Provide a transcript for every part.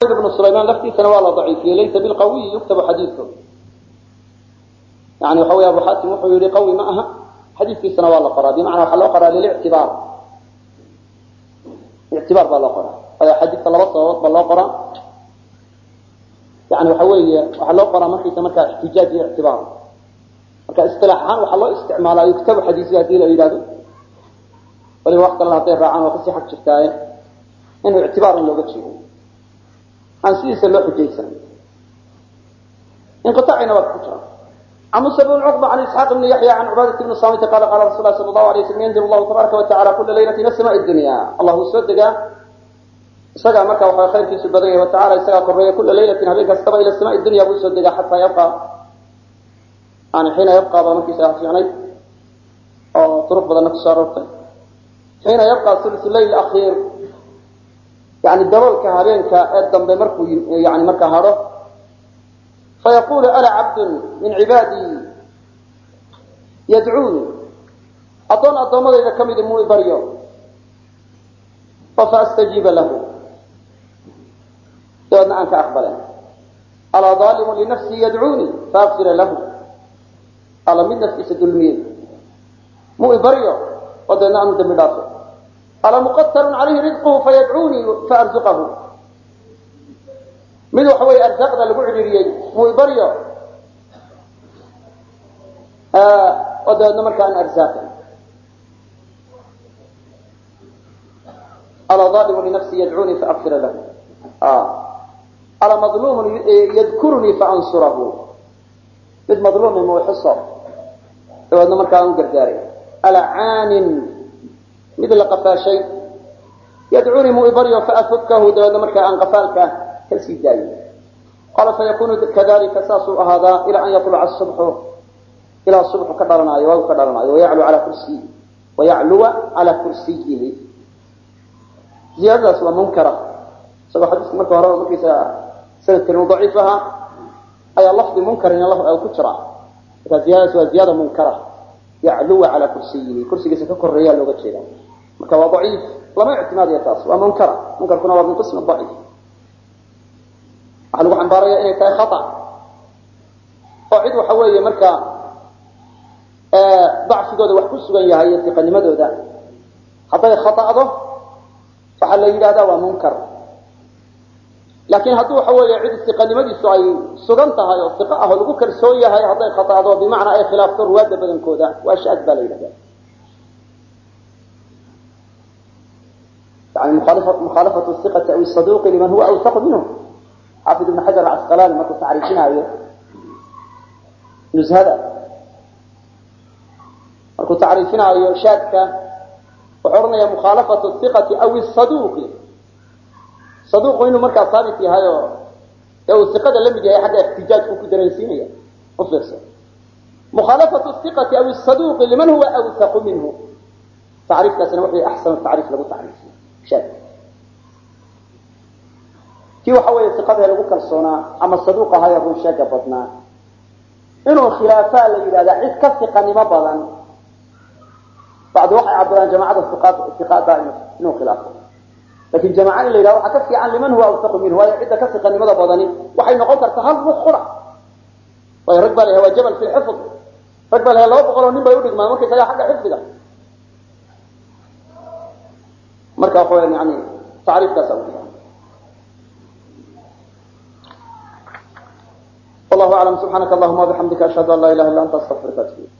ابن سليمان لفتي سنوال ضعيف ليس بالقوي يكتب حديثه يعني وحوي أبو حاتم وحوي قوي معها حديث في سنوال قرأ بمعنى وحلو قرأ للاعتبار اعتبار بالله قرأ هذا حديث الله وصوت بالله قرأ يعني وحلو قرأ ما في تمرك احتجاج اعتبار marka istilaahan waxa loo isticmaalaa yuktab xadiisyo hadii la yiraahdo wali waqti la taa raacaan oo si xaq jirtaa inuu ictibaar looga jeedo aan siisa loo xujaysan in qatacina waqti jira amu sabul uqba an ishaq ibn yahya an ubadah ibn samit qala qala rasulullah sallallahu alayhi wasallam yanzilu allah tabaaraka wa ta'ala kull laylatin ila samaa'i dunya allah sadaqa isaga marka waxa khayrkiisu badan yahay wa ta'ala isaga korreeyo kull laylatin habeenka sabaa ila samaa'i dunya buu sadaqa hatta yabqa أنا حين يبقى بمكي ساحسيني أو طرق بدل نفس شارته حين يبقى ثلث الليل الأخير يعني الدرول كهارين كأدم بمركو يعني مركا هاره فيقول أنا عبد من عبادي يدعوني أظن الضمر إذا كم يدموني بريو فأستجيب له يقول أنت أقبله ألا ظالم لنفسي يدعوني فأغفر له على من نفسي الدلمين مو إبريو ودنا أن دم دافع على مقتر عليه رزقه فيدعوني فأرزقه من حوي أرزقنا لبعد ريال مو إبريو ودنا مكان أرزاقه على ظالم لنفسي يدعوني فأغفر له على مظلوم يذكرني فأنصره mid madluum ma xisoo wadna markaa uu gargaaray al'aanin mid la qafaashay yad'uni mu'ibariyo fa afkahu wadna markaa aan qafaalka kalsi daayo qala fa yakunu kadhalika sasu hada ila an yatla as-subh ila as-subh kadalanayo wa ya'lu ala kursiyyihi ziyada wa munkara sabah hadith markaa hore markiisa sanadkan dha'ifaha أي لفظ منكر إن الله أو كترة زيادة منكرة يعلو على كرسيه كرسي سككر ريال لو كتير مكوا ضعيف وما اعتماد يتاص ومنكرة منكر كنا وضع قسم الضعيف علو عن بارية إيه كاي خطأ قاعد وحوي مركا ضعف جود وحكس ويا هي تقني مدودا حتى خطأ ضه فحل يرادا ومنكر لكن هذا هو يعيد استقلامه السعي سجنتها يا أصدقائه لو كان سويها هي هذا خطأ بمعنى أي خلاف الرواد بدن كودا وأشياء بالي هذا يعني مخالفة الثقة أو الصدوق لمن هو أوثق منه حافظ ابن حجر العسقلاني ما تعرفينها هي نزهة ما تعرفينها هي شاكة وحرنا مخالفة الثقة أو الصدوق صدوق إنه مركز ثابت هاي أو الثقة لم يجي حتى احتجاج كدرسينية أفرس مخالفة الثقة أو الصدوق لمن هو أوثق منه تعريف سنوحي أحسن التعريف له تعريف شاذ كيف حول الثقة له كالصناع أما الصدوق هاي هو شاذ بطنا إنه خلافات إذا دعيت كالثقة لما بضن بعد واحد عبد جماعة الثقات دائما إنه خلافه لكن جماعة اللي يراو حكفي عن لمن هو أوثق منه وهي عدة كثقة لماذا بضني وحين قدر تهرب أخرى ويرقب له هو جبل في الحفظ رقب له الله بقولوا نبا يودك ما ممكن تلاقي حاجة حفظ مركا أخوة يعني تعريف تسوي والله أعلم سبحانك اللهم وبحمدك أشهد أن لا إله إلا أنت أستغفرك وأتوب إليك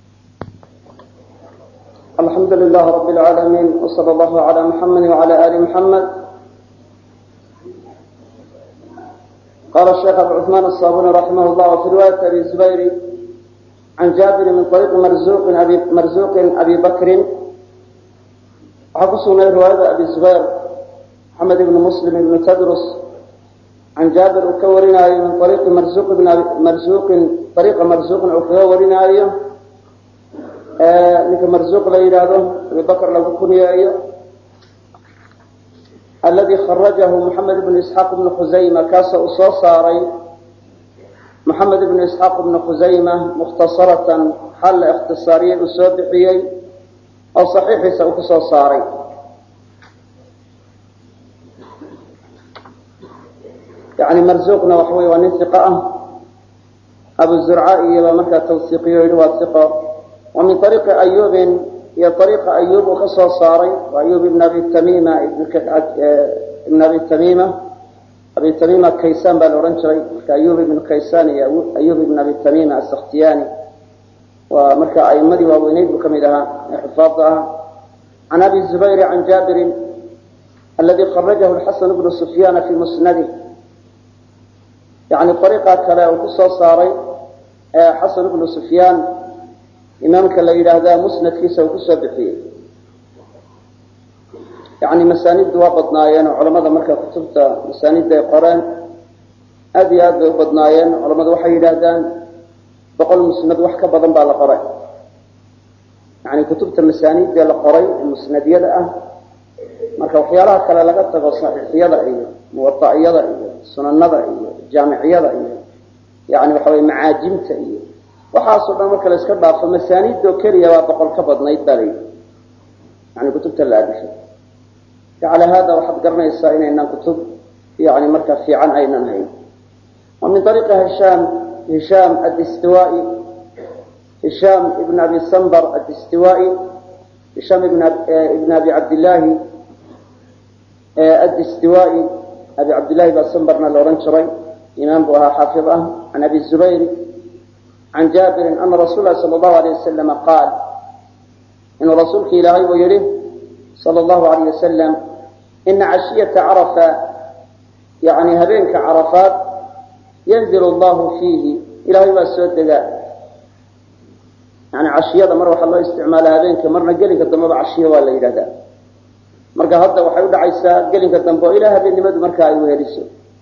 الحمد لله رب العالمين وصلى الله على محمد وعلى آل محمد قال الشيخ أبو عثمان الصابوني رحمه الله في رواية أبي الزبير عن جابر من طريق مرزوق أبي بكر حفصنا رواية أبي الزبير محمد بن مسلم بن تدرس عن جابر وكورنا من طريق مرزوق وكورنا ninka marzuuq la yiraahdo Abu Bakr lagu kuniyay alladhi kharrajahu Muhammad ibn Ishaq ibn Khuzaimah kaasa soo saaray Muhammad ibn Ishaq ibn Khuzaimah mukhtasaratan hal ikhtisariyan soo bixiyay oo saxiixisa uu soo saaray يعني مرزوقنا وحوي ونثقة أبو الزرعاء يبقى مركز توثيقي وثقة. ومن طريق أيوب هي طريق أيوب وخصوص صاري وأيوب بن أبي تميمة ابن أبي تميمة أبي تميمة كيسان بالورنشري كأيوب بن كيسان أيوب بن أبي تميمة السختياني ومركز أئمة ووينيد بكملها حفاظها. عن أبي الزبير عن جابر الذي خرجه الحسن بن سفيان في مسنده، يعني طريقة كلا وقصة صاري حسن بن سفيان إمامك اللي هذا مسند كيسة وقصة بحيه، يعني مسانيد وبضنايين وعلماء مركز كتبت مسانيد قران هذه وبضنايين علماء وحي هذان بقول مسند وحكى بضن على قران، يعني كتبت المسانيد ديال القران المسندية marka waxyaalaha kale laga tago saxiixiyada iyo muwatta'iyada iyo sunannada iyo jaamiciyada iyo yani waxa way macaajimta iyo waxa soo dhan marka la iska dhaafo masaaniido kaliya waa boqol ka badnayd bari yani kutubta la adishay على هذا وحد قرنيسا إننا كتب يعني مركز في عن أين نهي. ومن طريق هشام الدستوائي هشام ابن أبي الصنبر الدستوائي هشام ابن أبي عبد الله الدستوائي أبي عبد الله بن صنبرنا لورنشري إمام بها حافظه عن أبي الزبير عن جابر أن رسول الله صلى الله عليه وسلم قال إن رسولك إلهي ويره صلى الله عليه وسلم إن عشية عرفة يعني هبينك عرفات ينزل الله فيه إلهي واسود يعني عشية مروح الله استعمالها هبينك مرنا قلنك الدماء عشية ولا إلى ذا مركا هذا وحيود عيسى قلنك الدماء إلى هبين لماذا مركا أيوه لسه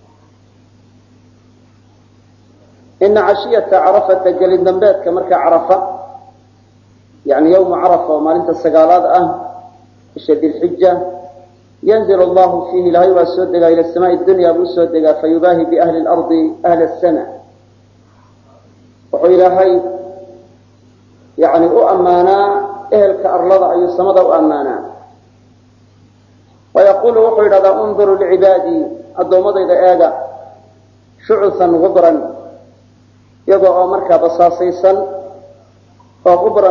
إن عشية عرفة قلن دنبات كمركا عرفة يعني يوم عرفة وما انت السقالات شد الحجة ينزل الله فيه لهي واسودق إلى السماء الدنيا بسودق فيباهي بأهل الأرض أهل السنة وحيلا هاي يعني أؤمانا أهل كأرلض أي السمد أؤمانا ويقول وحيلا ذا انظروا لعبادي الضومض إذا آدى شعثا غبرا يضع مركب صاصيصا وغبرا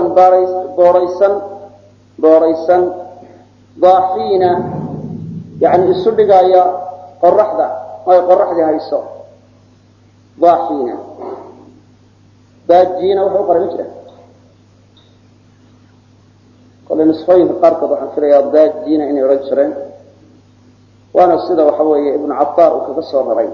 بوريسا ضاحين يعني السلقة هي قرحدة أي قرحدة هاي الصوت ضاحين باجين وحوقر مجرى قال نصفين في قارك ضحن في رياض باجين إني رجرين وأنا الصدى وحوي ابن عطار وكتصور رين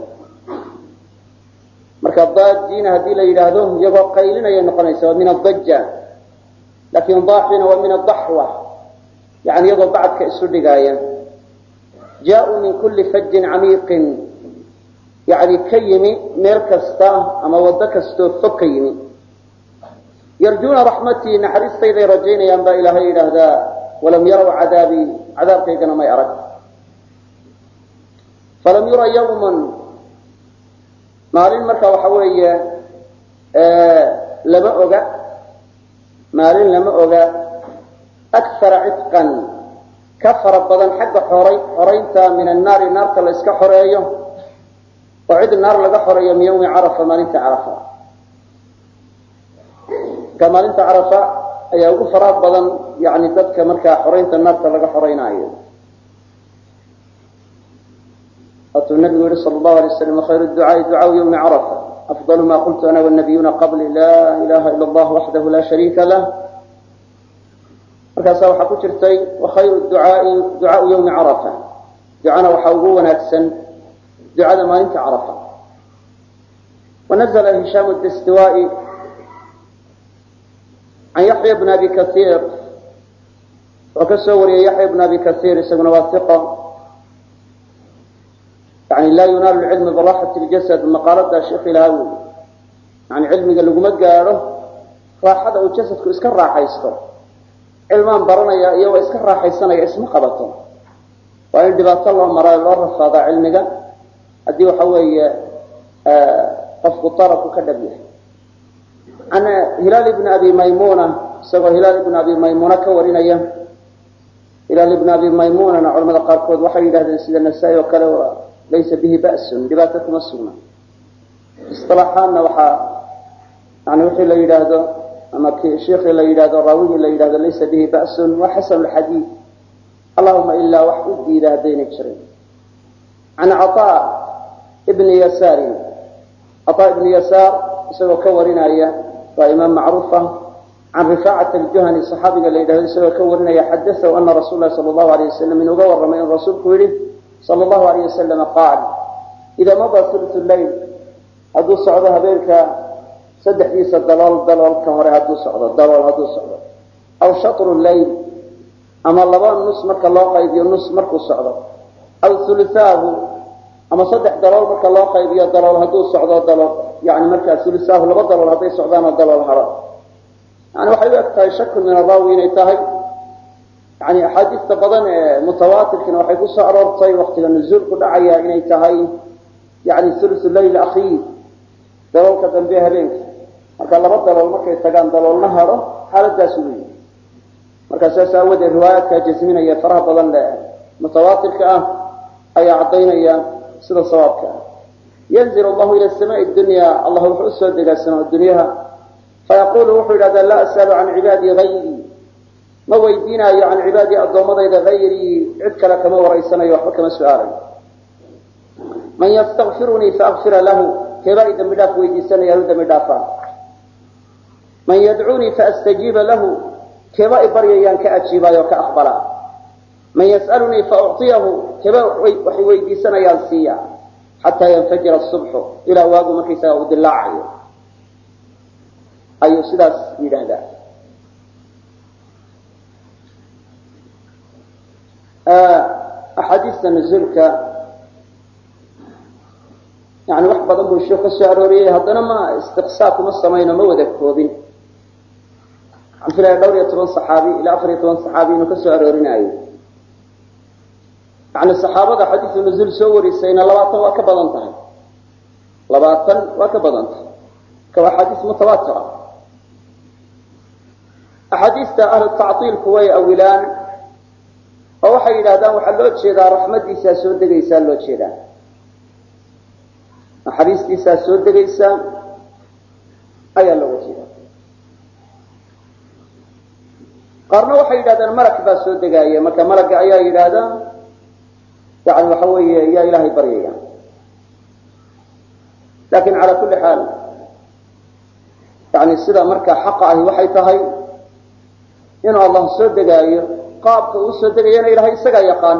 مركب باجين هذه ليلادهم يبقى قيلنا ينقل من الضجة لكن ضاحين ومن الضحوة يعني يضع بعد كأسر دقايا جاءوا من كل فج عميق يعني كيمي ميركستا أما ودكستو فكيمي يرجون رحمتي نحرس سيدي رجيني ينبا إلهي لهذا ولم يروا عذاب كيقنا ما يرد فلم يرى يوما مالين مركا وحوية مالين لما أوغا أكثر عتقا كفر بدن حق حرينتا من النار تلسك حريه وعد النار لقى حريه من يوم عرفة ما انت عرفة كما انت عرفة أي أغفر بدن يعني تدك مركا حرينتا النار تلقى حرينا أيضا قلت النبي صلى الله عليه وسلم خير الدعاء دعاء يوم عرفة أفضل ما قلت أنا والنبيون قبل لا إله إلا الله وحده لا شريك له markaas waxa ku jirtay wa khayru du'a yawm arafa du'ana waxa ugu wanaagsan du'ada maalinta arafa ونزل هشام الدستوائي عن يحيى بن ابي كثير وكسور يحيى بن ابي كثير اسمه واثقه يعني لا ينال العلم براحه الجسد مقالته الشيخ الهاوي يعني علمي قال لكم ما قاله راحه وجسدك اسك راحيسته علمان برنايا iyo iska raaxaysanaya isma qabato waa in dhibaato loo maray loo rafaada cilmiga hadii waxa weeye qofku taraf ka dhabiyo ana hilal ibn abi maymuna sawa hilal ibn abi maymuna ka warinaya hilal ibn abi maymuna culimada qaar kood waxay yiraahdeen sida nasaa'i oo kale laysa bihi ba'sun dhibaato kuma sugna isilaaxaanna waxaa yani wixii la yidhaahdo ama sheikii la yidhahdo raawigii la yidhahdo laysa bihi ba'sun waa xasan lxadiid allahuma ilaa wax u diida haddayna jirin can caطaa ibni yasaarin caطaa ibni yasaar isagoo ka warinaya waa imaam macruuf ah can rifaacat aljuhani صaxaabiga la yidhahdo isagoo ka warinaya xadaahu ana rasuul lahi sala allahu alayh wasalam inuuga warramay in rasuulku yihi sala allahu alayh wasalama qaal idaa madaa sultu leyl hadduu socdo habeenka saddexdiisa daloolka hore hadduu socdo aw shatru leyl ama laba nus marka loo qaybiyo nus markuu socdo aw hulutaahu ama saddex dalool marka loo qaybiyo dalool hadduu socdo dalool yani markaa hulutaahu laba dalool hadday socdaanoo dalool haro yani waxay u eg tahay shakun min araawi inay tahay yani axaadiista badan ee mutawaatirkina waxay ku soo aroortay waktiga nuzuulku dhacaya inay tahay yani thuluthu leyl akhiir daloolka dambe habeenka marka laba dalool markay tagaan daloolna haro xaaladaas weyi marka saas aawadeed riwaayaadkaa jasminaya faraha badan le mutawaatirka ah ayaa caddaynaya sida sawaabka ah yanzil allahu ila samaai dunya allah wuxuu usoo degaa samaa dunyaha fayaqulu wuxuu yidhahdaa laa as'alu can cibaadii hayrii ma weydiinaayo can cibaadii addoommadayda hayrii cid kale kama waraysanayo waxba kama su-aalayo man ystakfirunii faakfira lahu keebaa i dambi dhaaf weydiisanaya u dambi dhaafaa man yadcuunii faastajiiba lahu keebaa i baryayaan ka ajiibaayo ka aqbalaa man yas'alunii faucطiyahu keebaa waxay weydiisanayaan siiya xataa yanfajira subxu ilaa waagu markaysaga uu dilaacayo ayuu sidaas yidhaahdaa axaadiista nuzuulka yani wax badan buu sheekh ka soo arooriyey haddana ma istiqsaa kuma samayno ma wada koobin waxaan filaya dhowr iyo toban saxaabi ilaa 14 saxaabi inuu ka soo aroorinayo yani saxaabada xadiisu nuzuul soo warisayna 20 waa ka badan tahay 20 waa ka badan tahay ka waa xadiis mutawaatir ah axaadiista ahlu tactiilku way awilaan oo waxay yidhahdaan waxaa loo jeedaa raxmadiisaa soo degaysaa loo jeedaa naxariistiisaa soo degaysa ayaa looga jeeda qaarna waxay yidhahdaan malag baa soo degaaya marka malagga ayaa yidhaahda yani waxa weeye yaa ilaahay baryaya lakin cala kulli xaal yani sida marka xaqa ahi waxay tahay inuu allah soo degaayo qaabka uu soo degayana ilahay isagaa yaqaan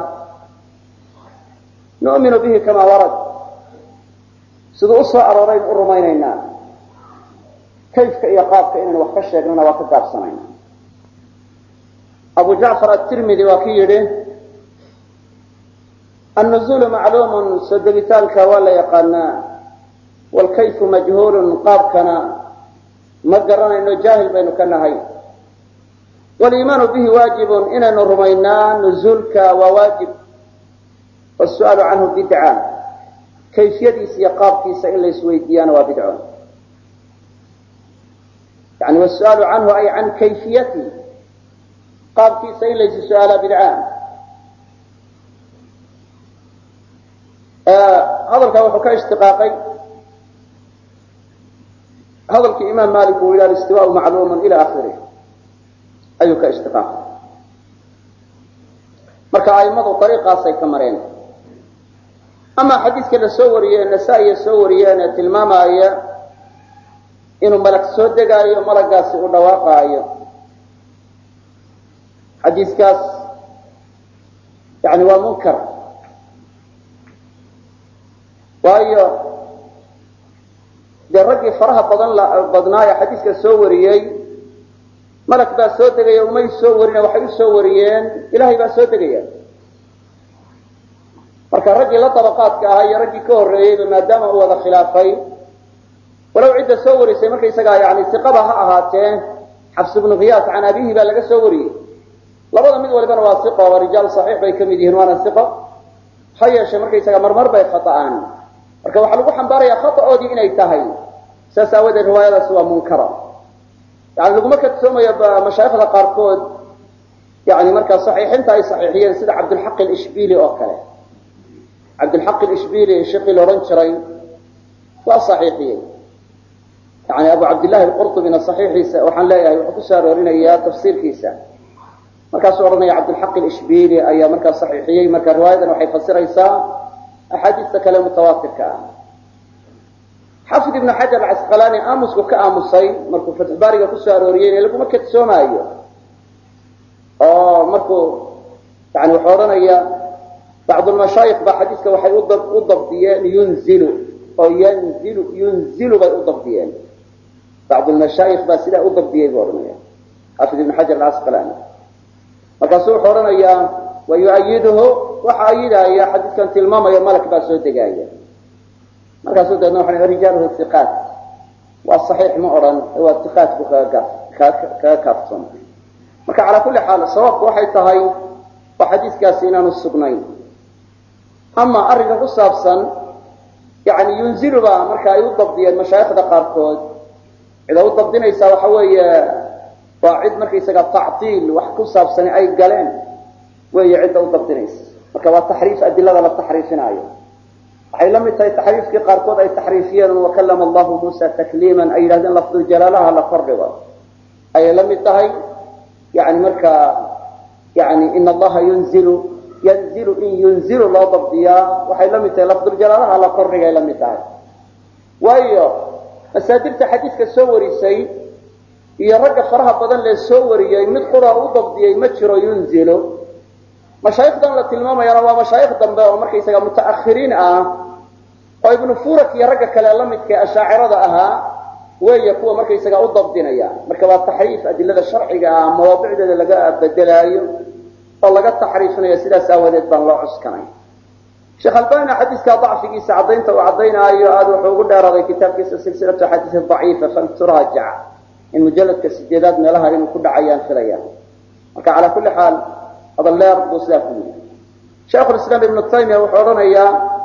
nu'minu bihi kama warad siduu u soo aroorayn u rumaynaynaa kayfka iyo qaabka inaynu wax ka sheegnana waa ka gaabsanayna abu jacfar atirmidi waa ki yidhi annuzuulu macluumun soo degitaanka waa la yaqaanaa waalkayfu majhuulun qaabkana ma garanayno jaahil baynu ka nahay waliimaanu bihi waajibun inaynu rumaynaa nuzuulka waa waajib wasu'aalu canhu bidca kayfiyadiisa iyo qaabkiisa in la isweydiiyaana waa bidco yani wasu'aalu canhu ay can kayfiyatihi qaabkiisa in laysu su-aalaa bidca hadalkaa wuxuu ka ishtiqaaqay hadalkii imaam malik uu yidhi alistiwaau macluumun ila akhirih ayuu ka ishtiqaaqay marka aimadu ariiqaasay ka mareen ama xadiiska la soo wariyey nasaa-iya soo wariyeen ee tilmaamaya inuu malag soo degaayo malagaasi uu dhawaaqaayo xadiiskaas yani waa munkar waayo dee raggii faraha badnaaye xadiiska soo wariyey malag baa soo degaya umay soo warine waxay u soo wariyeen ilahay baa soo degaya marka raggii la dabaqaadka ahaa iyo raggii ka horreeyeyba maadaama uu wada khilaafay walow cidda soo warisay markaysagaa yani iqaba ha ahaatee xafs ibnu khiyaas can abihi baa laga soo wariyey labada mid walibana waa iqa waa rijaal saxiix bay ka mid yihiin waana iqa ha yeeshe markaysaga marmar bay khata'aan marka waxaa lagu xambaaraya khata'oodii inay tahay saas aawadeed riwaayadaasi waa munkara yani laguma kadsoomayo mashaayikhda qaarkood yani markaa saxiixinta ay saxiixiyeen sida cabdulxaq alishbili oo kale cabdilxaq alishbili sheekii la odhan jiray waa saxiixiyey yani abu cabdillahi alqurtubina saxiixiisa waxaan leeyahay wuxuu ku soo aroorinayaa tafsiirkiisa markaasuu odhanaya cabdilxaq alishbili ayaa markaa saxiixiyey marka riwaayadan waxay fasiraysaa axaadiista kale mutawaatirka ah xafid ibnu xajar alcasqalaani aamusku ka aamusay markuu fatxubaariga kusoo arooriyey in laguma kadsoomaayo oo markuu yani wuxuu odhanaya bacdulmashaayikh baa xadiiska waxay u dabdiyeen yunzilu oo yunzilu bay u dabdiyeen bacdulmashaayikh baa sidaa u dabdiyey buu odhanaya xafid ibnu xajar alcasqalaani markaasuu wuxuu odhanayaa wayuayiduhu waxa ayidaya xadiiskan tilmaamaya malak baa soo degaaya markaasuu deedna waxa rijaaluhu iqaat waa saxiix ma odhan waa iqaat buu kaga kaaftoon marka calaa kulli xaal sababku waxay tahay waa xadiiskaasi inaanu sugnayn ama arrinka ku saabsan yani yunzilu baa marka ay u dabdiyeen mashaayikhda qaarkood cida u dabdinaysaa waxa weeye waa cid markaysaga tactiil wax ku saabsani ay galeen weeye cidda u dabdinaysa marka waa taxriif adilada la taxriifinaayo waxay la mid tahay taxriifkii qaarkood ay taxriifiyeen wakallama allahu muusa takliiman ay yidhahdeen lafduljalaalaha la kordhigo ayay la mid tahay yani marka yani in allaha yanzilu in yunzilu loo dabdiyaa waxay la mid tahay lafduljalaalaha la kordhigay la mid tahay waayo masaadirta xadiidka soo warisay iyo ragga faraha badan lee soo wariyey mid qura u dabdiyey ma jiro yunzilu mashaayikhdan la tilmaamayana waa mashaayikh dambe oo markaysaga mutaakhiriin ah oo ibnu furak iyo ragga kale la midka ashaacirada ahaa weeye kuwa markaysaga u dabdinaya marka waa taxriif adilada sharciga ah mawaadicdeeda laga bedelaayo oo laga taxriifinayo sidaas aawadeed baan loo cuskanay sheekh albani xadiiska dacfigiisa cadaynta uu cadaynaayo aad wuxuu ugu dheeraaday kitaabkiisa silsilatu axaadiis daciifa falturaajac in mujaladka 8aad meelaha inuu ku dhacayaan filaya marka calaa kulli xaal هذا لا يرد سلافه شيخ الإسلام ابن تيمية وحورنا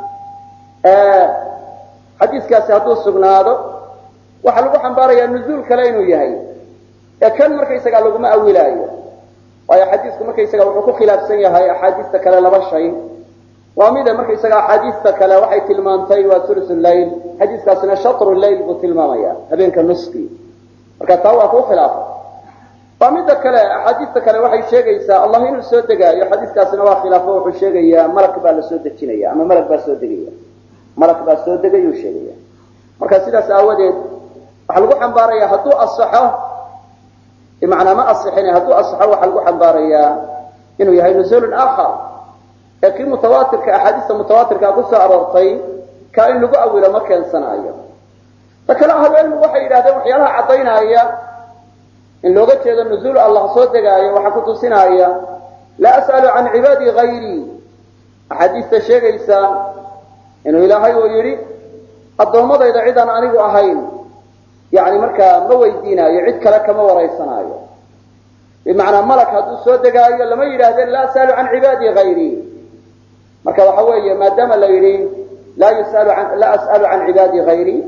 حديث كاسي هدو السقناده وحلقوا حنباريا النزول كلينو يهي كان مركيسا قال لكم أولايه وهي حديثك مركيسا قال لكم خلاف سنية هاي أحاديثك لا لبشين وميدا مركيسا قال حديثك لا وحي تلمانتي وثلث الليل حديث كاسنا شطر الليل بتلماميا هبينك النسقي مركتاوا أكو خلافه فميدا كلا أحاديث كلا وحي شيغيسا الله إنه سو دغايو حديثكاسنا waa khilaafo wuxuu sheegaya malak baa la soo dejinaya ama malak baa soo degayo sheegaya marka sidaas aawadeed waxa lagu xambaaraya haduu asaxo imaana ma asaxina haduu asaxo waxa lagu xambaaraya inuu yahay nuzuul aakhar laakiin mutawaatirka ahadiista mutawaatirka ku soo aroortay ka in lagu awilo ma keensanayo takala ahlu waxay yiraahdeen waxyaalaha cadaynaya in looga jeedo nuzuul Allah soo degaayo waxa ku tusinaya la as'alu an ibadi ghayri ahadiista sheegaysa inuu ilaahay uu yiri adoomadayda cid aan anigu ahayn yaani marka ma weydiinayo cid kale kama wareysanayo bimaana malak haduu soo degaayo lama yiraahdeen la as'alu an ibadi ghayri marka waxa weeye maadaama la yiri la as'alu an ibadi ghayri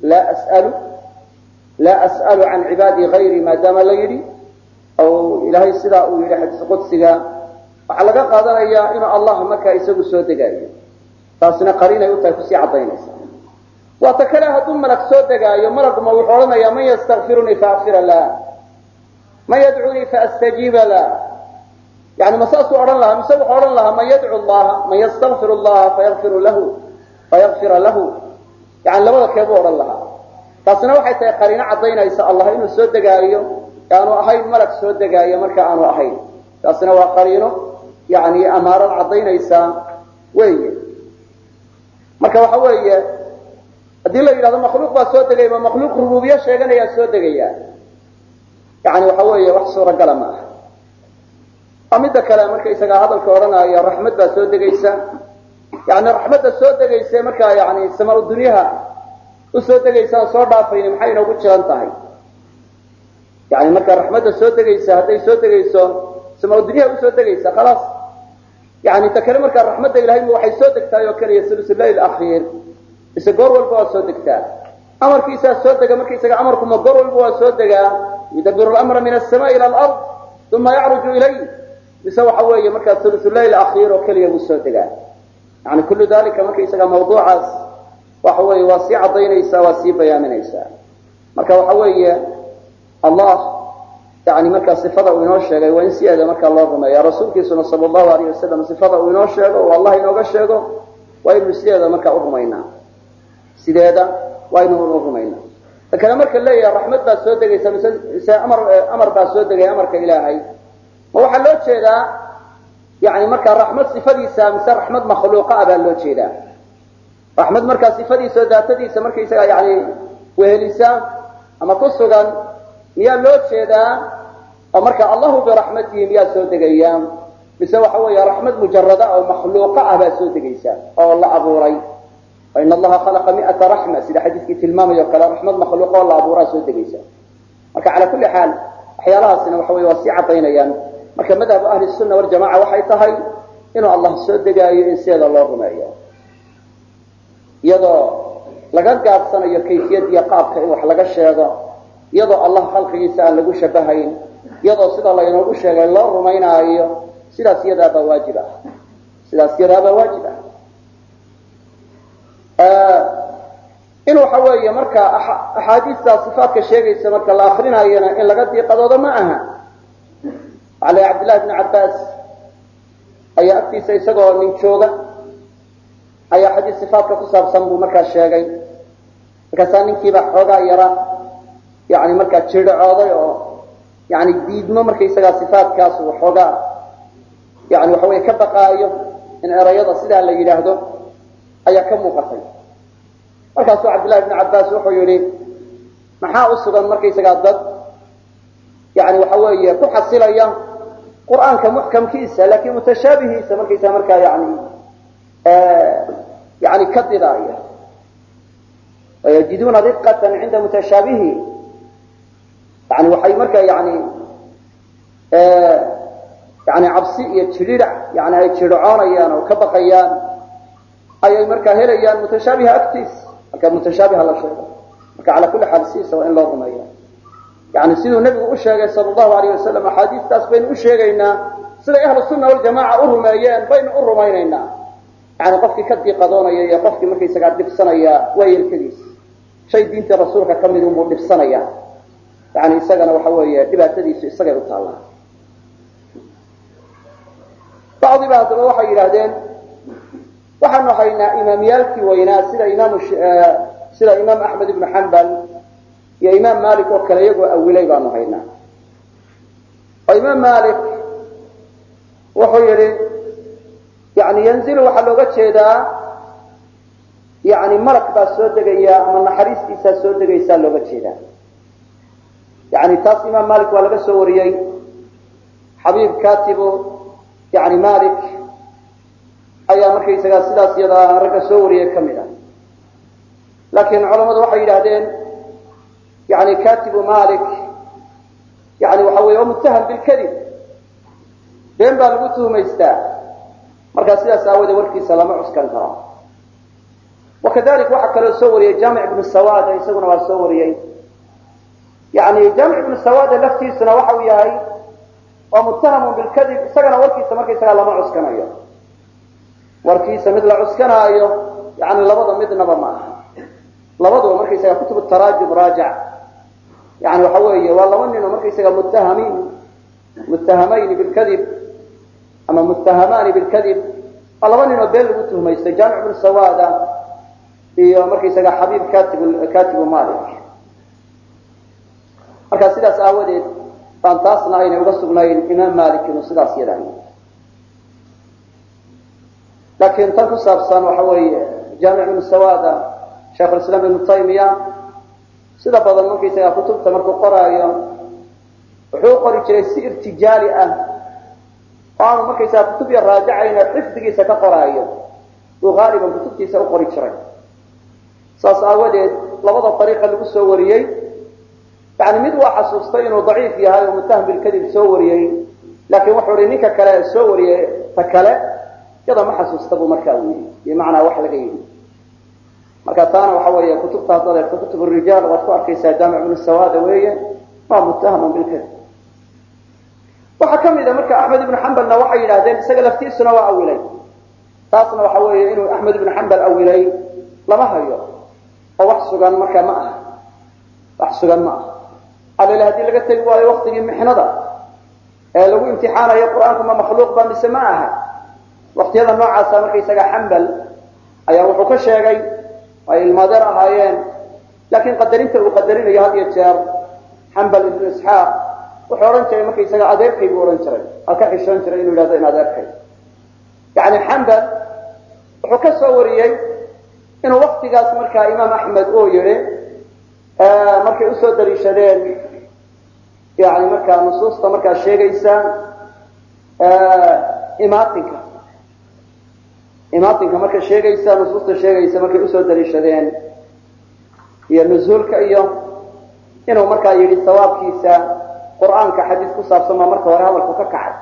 لا أسأل عن عبادي غيري ما دام لا يري أو إلهي السلاء ويري حديث قدسك وعلى قادر يا إن الله مكا يسوي سود جاي فاسنا قرينا يوتا كسي عطينا وتكلها ثم لك سود جاي مرض ما وحولنا يا من يستغفرني فأغفر له ما يدعوني فأستجيب له يعني مساس أوران لها مسوي أوران لها ما يدعو الله ما يستغفر الله فيغفر له يعني لما كيبو أوران لها taasna waxay tahay qariina cadaynaysa Allah inuu soo degaayo aanu ahayn malak soo degaayo marka aanu ahayn taasna waa qariino yaani amaarad cadaynaysa weeye marka waxa weeye hadii la yiraahdo makhluuq baa soo degay ma makhluuq rububiyya sheeganaya soo degaya yaani waxa weeye wax suura gal ma aha amida kale marka isaga hadalka oranayo rahmad baa soo degaysa yaani rahmadda soo degaysa marka yaani samada dunyaha usoo degaysa soo dhaafayna maxay inoogu jiran tahay yaani marka rahmadda soo degaysa haday soo degayso samada dunyaha usoo degaysa khalaas yaani takale marka rahmadda ilaahay waxay soo degtaa oo kaliya sulsul akhir isa goor walba soo degtaa amarkiisa soo dega marka isaga amarku ma goor walba soo degaa yadabbiru al-amra min as-samaa'i ila al-ard thumma ya'ruju ilayhi isa waxa weeye marka sulsul akhir oo kaliya usoo degaa yani kullu dalika markaysaga mawduucaas waxa weeye waa sii cadaynaysaa waa sii bayaaminaysaa marka waxa weeye allah yani markaa sifada uu inoo sheegay waa in sideeda markaa loo rumeeya rasuulkiisuna sala allahu alayh wasalam sifada uu inoo sheego oo allah inooga sheego waa inuu sideeda markaa u rumaynaa sideeda waa inuu u rumaynaa lakini marka leeyahay raxmad baa soo degaysa mise amar baa soo degay amarka ilaahay ma waxaa loo jeedaa yani markaa raxmad sifadiisa mise raxmad makhluuqa ah baa loo jeedaa raxmad markaa sifadiisa daatadiisa markaysaga yani wehelisa ama ku sugan miyaa loo jeedaa oo marka allahu biraxmatihi miyaa soo degaya mise waxa weeye raxmad mujarada oo makhluuqa ah baa soo degaysa oo la abuuray in allaha khalaqa mi'ata raxma sida xadiiskii tilmaamayo kale raxmad makhluuqa oo la abuuraa soo degaysa marka cala kulli xaal waxyaalahaasina waxa weye waa sii cadaynayaan marka madhabu ahli sunna waljamaca waxay tahay inuu allah soo degaayo in sideeda loo rumeeyo iyadoo laga gaabsanayo kayfiyad iyo qaabka in wax laga sheego iyadoo allah khalqigiisa aan lagu shabahayn iyadoo sida laynoogu sheegay loo rumaynaayo sidaas iyadaabaa waajib ah sidaas iyadaabaa waajib ah in waxa weeye marka axaadiista sifaatka sheegaysa marka la akrinayana in laga diiqadoodo ma aha ale cabdillahi bni cabbaas ayaa agtiisa isagoo nin jooga ayaa xadiis sifaatka ku saabsan buu markaa sheegay markaasaa ninkiiba xoogaa yara yani markaa jirdhacooday oo yani diidmo markaysagaa sifaatkaas uu xoogaa yani waxa weye ka baqaayo in erayada sidaa la yidhaahdo ayaa ka muuqatay markaasuu cabdillahi bni cabbaas wuxuu yihi maxaa u sugan markaysagaa dad yani waxa weeye ku xasilaya qur'aanka muxkamkiisa laakiin mutashaabihiisa markaysaga markaa yani ka didaaya wayajiduuna riqatan cinda mutashaabihi yani waxay markaa yani cabsi iyo jidhiidhac yani ay jidhacoonayaan oo ka baqayaan ayay markaa helayaan mutashaabiha agtiis marka mutashaabiha la sheego marka cala kulli xaal sidiisa waa in loo rumeeya yani siduu nebigu u sheegay sala allahu alayh wasalam axaadiistaas baynu u sheegaynaa siday ahlu sunna waljamaca u rumeeyeen baynu u rumaynaynaa yani qofkii ka diiqadoonaya iyo qofkii markaysagaa dhibsanaya waa yeelkadiis shay diintii rasuulka ka mid unbuu dhibsanaya yani isagana waxa weeye dhibaatadiisu isagay u taallaa bacdiba haddaba waxay yidhaahdeen waxaanu haynaa imaamyaalkii weynaa sida imaam axmed ibnu xambal iyo imaam malik oo kale iyagoo awilay baanu haynaa oo imaam malik wuxuu yihi yani yanzilu waxaa looga jeedaa yani malak baa soo degaya ama naxariistiisaa soo degaysaa looga jeedaa yani taas imaam malik waa laga soo wariyey xabiib katibu yani malik ayaa markaysagaa sidaas iyadaa ragga soo wariyay ka mid ah laakiin culamadu waxay yidhaahdeen yani katibu malik yani waxa weye waa muttaham bilkadib been baa lagu tuhumaystaa markaa sidaas aawoodee warkiisa lama cuskan karo wakadalik waxaa kaloo soo wariyey jaamic ibnu sawada isaguna waa soo wariyey yani jaamic ibnu sawada laftiisuna waxa uu yahay waa muttahamun bilkadib isagana warkiisa markaysagaa lama cuskanayo warkiisa mid la cuskanaayo yani labada midnaba ma aha labaduba markaysaga kutub taraajum raajac yani waxa weeye waa laba nin oo markaysaga muttahamayni bilkadib ama muttahamaani bilkadib waa laba nin oo been lagu tuhmaystay jaamic ibnu sawada iyo markaysaga xabiib katibu malik marka sidaas aawadeed baan taasna aynay uga sugnayn imaam malik inuu sidaas yadahay laakiin tan ku saabsan waxa weeye jaamic ibnu sawada sheekh lislaam ibnu taymiya sida badan markaysaga kutubta markuu qoraayo wuxuu u qori jiray si irtijaali ah oo aanu markaysaga kutub ya raajacayna xifdigiisa ka qoraayo uu haaliban kutubtiisa u qori jiray saas aawadeed labada ariiqa lagu soo wariyey yani mid waa xasuustay inuu daciif yahay oo muttaham bilkadib soo wariyey laakiin wuxuu hi ninka kale soo wariyey ta kale yada ma xasuusta buu markaa u yidhi bimacnaa wax laga yidhi marka taana waxa weeye kutubta haddaad eegto kutub rijaal waad ku arkaysaa jaamic ibnu sawada weeye waa muttahamun bilkadib waxaa ka mid a marka axmed ibnu xambalna waxay yidhahdeen isaga laftiisuna waa awilay taasna waxa weeye inuu axmed ibnu xambal awilay lama hayo oo wax sugan markaa ma aha wax sugan ma aha alila haddii laga tegi waayo waktigii mixnada ee lagu imtixaanayo qur-aanku ma makhluuq ba mise ma aha waqtiyada noocaasa markaysaga xambal ayaa wuxuu ka sheegay ay ilmaadeer ahaayeen laakiin qadarinta uu qadarinayo had iyo jeer xambal ibnu isxaaq wuxuu odhan jiray markaysaga adeerkay buu odhan jiray ha ka xishoon jiray inuu yidhahdo in adeerkay yani xambal wuxuu ka soo wariyey inuu waktigaas markaa imaam axmed uu yihi markay usoo daliishadeen yani markaa nusuusta markaa sheegaysa imaatinka marka sheegaysa nusuusta sheegaysa markay usoo daliishadeen iyo nuzuulka iyo inuu markaa yidhi sawaabkiisa qur'aanka xadiis ku saabsan baa marka hore hadalku ka kacay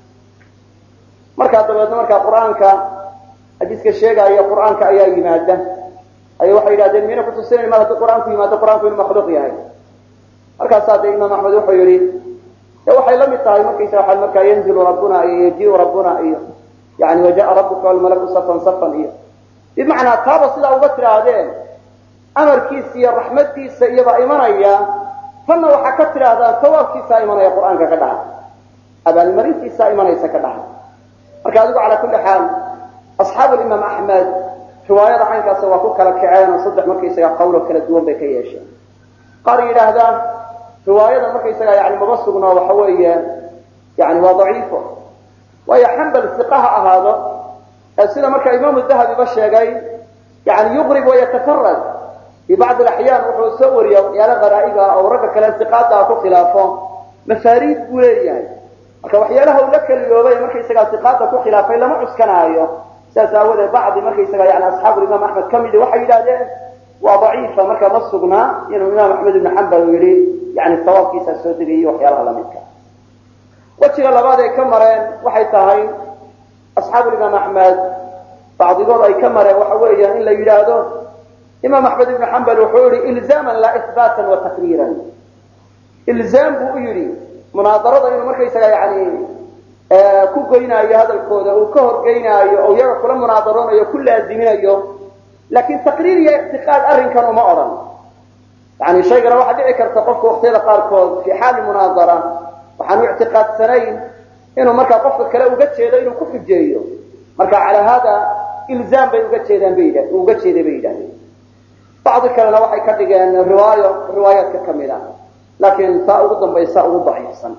markaa dabeedna markaa qur'aanka xadiiska sheegaayo qur'aanka ayaa yimaada ayay waxay yidhahdeen miyna kutusinayn mar haddii qur'aanku yimaado qur'aanku inuu makhluuq yahay markaasaa dee imaam axmed wuxuu yihi dee waxay la mid tahay markaysa waxaa markaa yanzilu rabbuna iyo yajiu rabbuna iyo yani wajaءa rabuka walmalaku safan safan iyo bimacnaa taaba sidaa uga tidhaahdeen amarkiisa iyo raxmadiisa iyobaa imanaya tanna waxaa ka tidhaahdaan sawaabkiisaa imanaya qur'aanka ka dhaca abaalmarintiisaa imanaysa ka dhaca marka adigu calaa kulli xaal asxaabu imaam axmed riwaayada caynkaasa waa ku kala kaceen oo saddex markaysaga qawlo kala duwan bay ka yeesheen qaar yidhaahdaan riwaayada markaysaga yani maba sugno waxa weeye yani waa daciifo waayo xambal siqa ha ahaado sida marka imaamu dahabiba sheegay yani yuqrib wayatafarad fi bacd alaxyaan wuxuu soo wariya waxyaala qaraa'iba oo ragga kale siqaada ku khilaafo mafaariid buu leeyahay marka waxyaalaha uu la keliyoobay markaysaga siqaada ku khilaafay lama cuskanaayo sidaas aawadeed bacdi markaysaga yani asxaabu imaam axmed ka midi waxay yidhahdeen waa daciifa marka ma sugnaa inuu imaam axmed ibnu xambal uu yihi yani sawaabkiisaa soo degayay waxyaalaha lamidka wejiga labaad ay ka mareen waxay tahay asxaabu imaam axmed bacdigood ay ka mareen waxa weeya in la yidhaahdo imaam axmed ibnu xambal wuxuu yihi ilzaaman laa ihbaatan wa takriiran ilzaam buu u yidhi munaadarada inuu markaysaga yani ku goynaayo hadalkooda uu ka horgeynaayo oo iyaga kula munaadaroonayo ku laaziminayo laakiin taqriir iyo ictiqaad arrinkan uma odhan yani shaygana waxaa dhici karta qofka waqtiyada qaarkood fi xaali munaadara waxaanu ictiqaadsanayn inuu markaa qofka kale uga jeedo inuu ku xujeeyo marka calaa hada ilzaam bay uga jeedeen bay yidhahdeen bacdi kalena waxay ka dhigeen riwaayaadka kamid a laakiin taa ugu dambaysa ugu daciifsan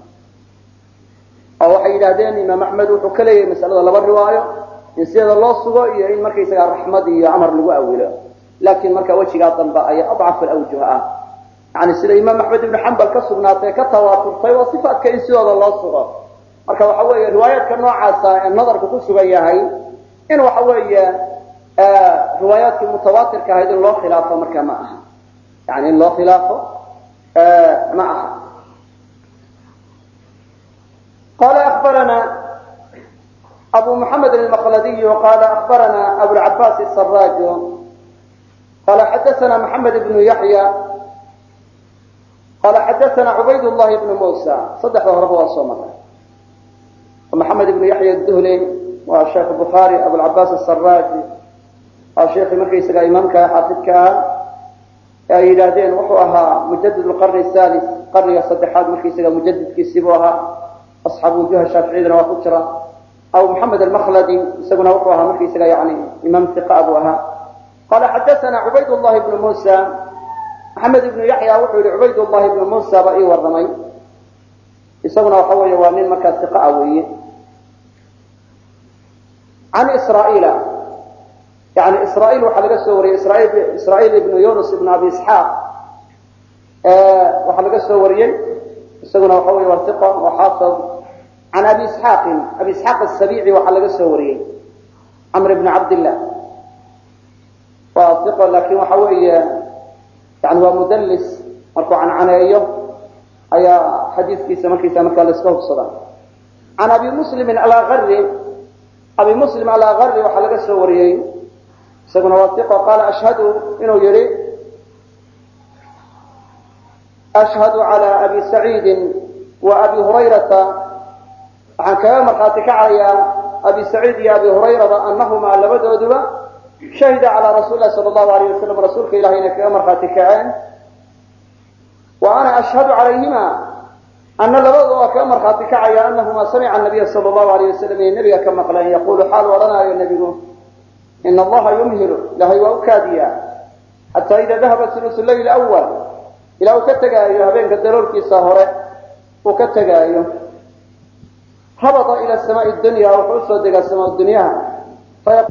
oo waxay yidhahdeen imaam axmed wuxuu ka leeyahay masalada laba riwaayo in sideeda loo sugo iyo in markaysaga raxmad iyo amar lagu awilo laakiin marka wejigaa dambe ayaa adcaf alawjuh ah yani sida imaam axmed ibnu xambal ka sugnaatay ka tawaaturtay waa sifaatka in sidooda loo sugo marka waxa weeye riwaayaadka noocaasa ee nadarku ku sugan yahay in waxa weeye riwaayaadkii mutawaatirka ahayd in loo khilaafo marka ma aha yani in loo khilaafo ma aha qala akhbarana abu muxamed almaqladiy qala akhbarana abulcabaas الsaraaj qala xadaثana maxamed ibnu yaxya qala xadaثana cubayd llahi ibnu musa saddexda horeba waa soo maray maxamed ibnu yaxya duhli waa sheekh bukhaari abulcabaas الsaraaj waa sheekii markaysaga imaamka xaafidka ah ee ay yidhaahdeen wuxuu ahaa mujadid qarni halis qarniga saddexaad markaysaga mujadidkiisii buu ahaa asxaabu wujuha shaaficiyadana waa ku jira abu maxamed almakhladi isaguna wuxuu ahaa markaysaga yani imaam iqa buu ahaa qala xadaثana cubayd llahi ibnu musa maxamed ibnu yaxya wuxuu yihi cubayd llahi ibnu musa baa ii waramay isaguna waxa weeye waa nin markaas iqa weeye can israa'iila yani israa'iil waxaa laga soo wariyey israa'iil ibnu yunus ibnu abi isxaaq waxaa laga soo wariyey isaguna waxa wey waa iqa oo xaafid can abi isxaaq asabici waxaa laga soo wariyey camr ibni cabdillah waa iqa laakin waxa weeye yani waa mudallis markuu cancaneeyo ayaa xadiiskiisa markaysa markaa laiska hubsada can abi muslimin alagari abi muslim alagari waxaa laga soo wariyey isaguna waa iqa qaala ashhadu inuu yihi ashhadu calى abi saciidi wa abi hurayrata waxaan kaga markhaati kacayaa أبي سعيد يا أبي هريرة أنهما لبدودبا شهد على رسول الله صلى الله عليه وسلم رسولك إلهي إنك مرخاتكعين وأنا أشهد عليهما أن لبدوا كمرخاتكعيا أنهما سمع النبي صلى الله عليه وسلم النبي كما قال يقول حال ولنا يا النبي إن الله يمهل لهي وأكاديا حتى إذا ذهب ثلث الليل الأول إلى وكتجايو هبين كدلول في سهرة وكتجايو هبط إلى السماء الدنيا وحصل إلى السماء الدنيا فيقول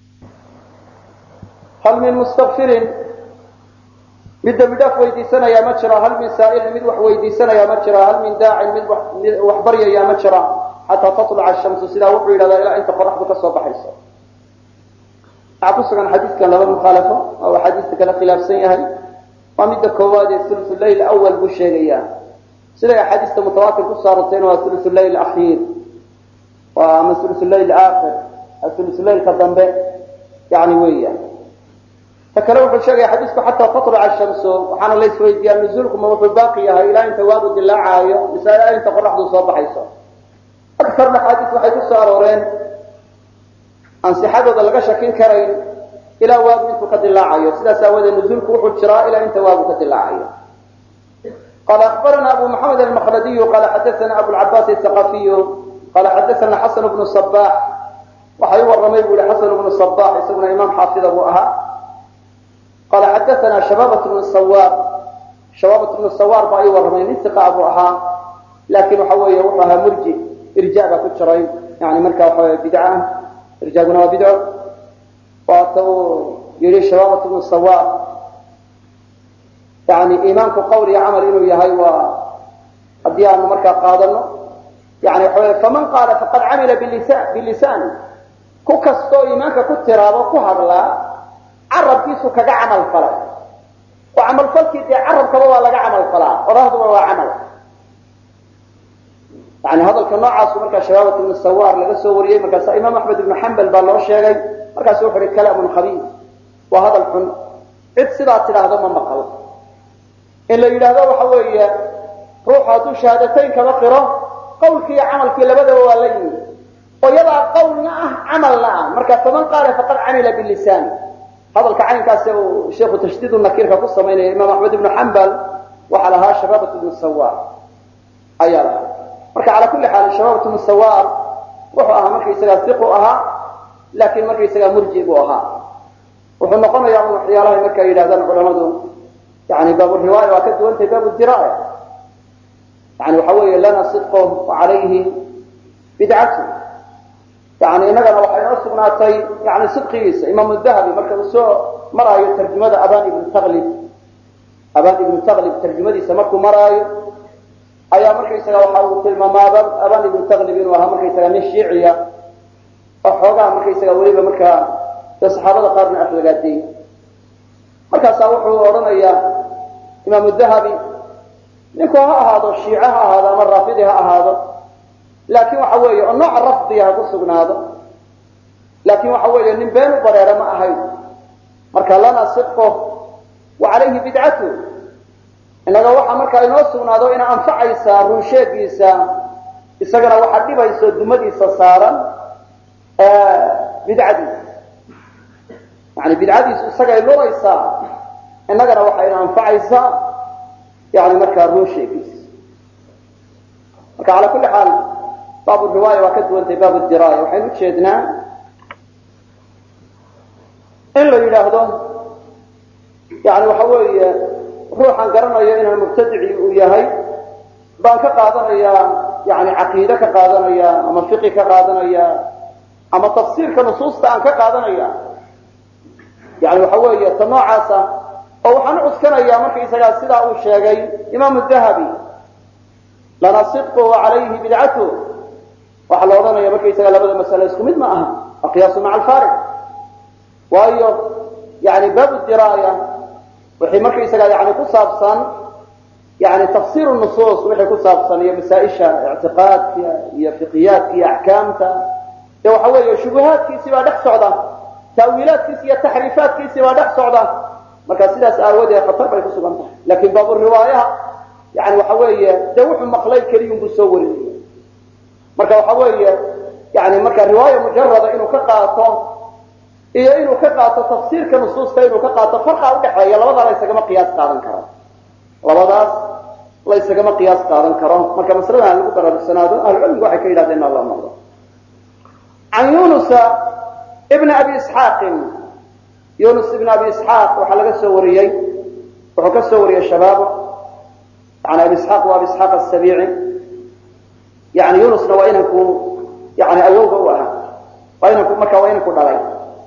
هل من مستغفر مد مدف ويدي سنة يا مجرى هل من سائل مدوح ويدي سنة يا مجرى هل من داع مدوح وحبريا يا مجرى حتى تطلع الشمس سلا وحي إلى أنت فرحتك الصباح الصبح أعطوك عن حديث كان له مخالفة أو حديث كان خلاف سيئة ومد كواد ثلث الليل الأول بشيريا سلا حديث متواتر كسارتين وثلث الليل الأخير ومن ثلث الليل الآخر ثلث الليل كالضنبه يعني ويا فكلام في الشيء حديثك حتى تطلع الشمس وحنا ليس ويدي نزولكم وفي الباقية إلى أن توابد الله عاية مثلا أنت فرحت صباح يسار أكثر من حديث وحيث السارورين عن صحابة لغا شكين كرين إلى واب أنت قد الله عاية سلا ساوذ نزولك وحد شراء إلى أن تواب قد الله عاية قال أخبرنا أبو محمد المخلدي قال حدثنا أبو العباس الثقفي قال حدثنا حسن بن الصباح وحيوى الرميب لحسن بن الصباح يسمى إمام حافظ أبوها قال حدثنا شبابة بن الصوار بأيوى الرميب اتقى أبوها لكن وحوى وحوها مرجي إرجاء كتشرين يعني مركا وحوى بدعة إرجاءنا وبدعة وأتوا يري شبابة بن الصوار يعني إيمانك قولي عمل إنه يهي والديان مركا قادرنا يعني فمن قال فقد عمل باللسان كوكستو إيمانك كترابا كهرلا عرب كيسو كجا عمل فلا وعمل فلك دي عرب كبوا لجا عمل فلا ورهضوا هو عمل يعني هذا الكنوع عاصو مركا شبابة بن السوار لغا سو وريي مركا إمام أحمد بن حنبل با لو شيغاي مركا سو خري كلام خبيث وهذا الحن عد سدا تراهدو ما مقل إلا يراهدو waxa weeye ruuxa shahadateyn kaba qiro qowlkii amalkii labadaba waa la yimid oo yada qowlna amalna marka faman qaala faqad amila bil lisan هذا الكعين كاسو شيخ تشديد النكير كقصة سمينه إمام أحمد بن حنبل وعلىها شبابة بن السوار أيها مركا على كل حال شبابة بن السوار وحوها مركا يسجى ثقوها لكن مركا يسجى مرجئوها وحنا قلنا يا أبو حيالله مركا يلازم علماء يعني باب الرواية وكد وانت باب الدراية يعني وحوي لنا صدقه وعليه بدعته يعني إننا لو حين أصبناتي يعني صدقيس إمام الذهبي مركز سوء مرايو ترجمة أبان ابن تغلب ترجمة سمكو مرايو أيا مركز لو حاولت الممابر أبان ابن تغلب وها مركز لنا الشيعية وحوقها مركز وليبا مركز الصحابة قارن أحد القادين مركز سوحوا ورمي إمام الذهبي نكوها هذا الشيعة هذا من رافضها هذا لكن وحوي النوع الرفضي هذا هذا لكن وحوي ان بين بريره ما اهي marka lana sidqo وعليه بدعته inaga waxa marka inoo sugnaado in anfacaysa ruusheediisa isagana waxa dhibayso dumadiisa saaran bidcadiisa yani bidcadiisa isaga ilooysa inagana waxa in anfacaysa yani marka ruusheediisa marka على كل حال باب الرواية وكد وانت باب الدراية وحين وجدنا إلا يلاهدون يعني وحوي روحا قرنا إنه المبتدع وياهي بانك قادنا يعني عقيدة قادنا أما فقه قادنا أما تفسير كنصوص تانك قادنا يعني وحوي تنوعاسا أو حنعس كان مركي إساقا سيدا أو الشيغي إمام الذهبي لنا صدقه وعليه بدعته waxa la oranaya markay isaga labada mas'ala isku mid ma aha aqyaas ma al-fariq waayo yani bab ad-diraya wixii markay isaga yani ku saabsan yani tafsir an-nusus wixii ku saabsan iyo masaa'isha i'tiqaadka iyo fiqhiyadka iyo ahkaamta ee waxa weeye shubuhaadkiisa waa dhex socda ta'wiilaadkiisa iyo tahriifaadkiisa waa dhex socda marka sidaas aawadeed khatar bay ku sugan tahay laakiin bab ar-riwaayaha yani waxa weeye wuxuu maqlay kaliyun buu soo wariyay marka waxa weeye yani marka riwaaya mujarada inuu ka qaato iyo inuu ka qaato tafsiirka nusuusta inuu ka qaato farqa u dhaxeeya labadaa la isagama qiyaas qaadan karo labadaas la isagama qiyaas qaadan karo marka masaladan lagu baraarugsanaado ahlucilmigu waxay ka yidhahdeen allah noqdo can yunus ibn abi isxaaq yunus ibn abi isxaaq waxaa laga soo wariyey wuxuu ka soo wariyey shabaabo yani abi isxaaq waa abi isxaaq asabiici yani yunusna waa inanku yani awowga u ahaa waa inanku marka waa inanku dhalay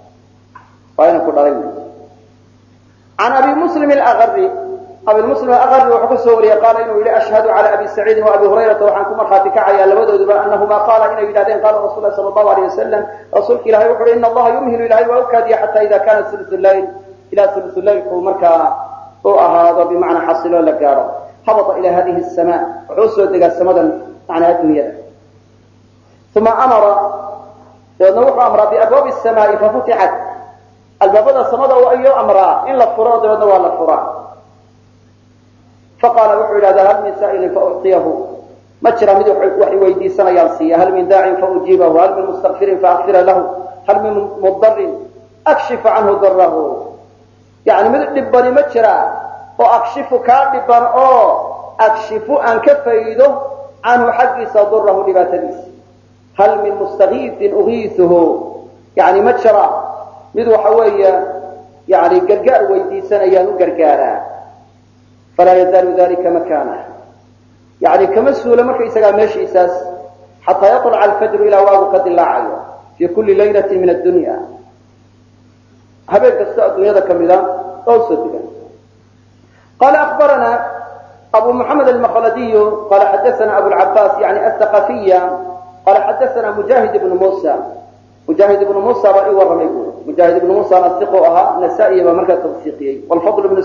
can abi muslim alagari abi muslim alagari wuxuu ka soo wariyey qaala inuu yihi ashhadu cala abi saciidin wa abi hurayrata waxaan ku markhaati kacayaa labadooduba anahuma qaala inay yidhahdeen qaala rasul lah sala allahu alayh wasalam rasuulka ilahay wuxu uhi ina allaha yumhilu ilahay waa u kaadiya xata ida kana ulusu layl ilaa ulusu laylku markaa u ahaado bimacnaa xasiloo la gaaro habata ila hadihi sama wuxuu usoo degaa samadan macnaa adduunyada uma amara dabeedna wuxuu amraa biabwaabi samaa'i fafutixat albaabada samada ayuu amraa in la furo dabeedna waa la furaa faqaala wuxuu yidhahdaa hal min saa'ilin faucطiyahu ma jira mid wax weydiisanayaan siiya hal min daacin faujiibahu hal min mustakfirin faakfira lahu hal min mudarin akshifa canhu darahu yani mid dhibani ma jira oo akshifu kaa dhiban oo akshifu aan ka faydo canhu xaggiisa darahu dhibaatadiisa hal min mustagiisin ugiisuhu yani ma jira mid waxa weeye yani gargaar weydiisanayaan u gargaaraa falaa yazaalu dalika makaanah yani kama suula markaysagaa meeshiisaas xataa yaطلca alfajru ilaa waagu ka dilaacayo fii kuli laylati min addunya habeen kastoo adduunyada kamida oo soo degan qala akbarana abu muxamed almaqladiyu qala xadaana abu lcabaas yani athaqafiya qala xadaana mujaahid ibnu musa mujaahid ibnu musa baa ii warramay buuri mujaahid ibnu musana siqu ahaa nasaa-i baa markaa tawsiiqiyey wlfadl ibnu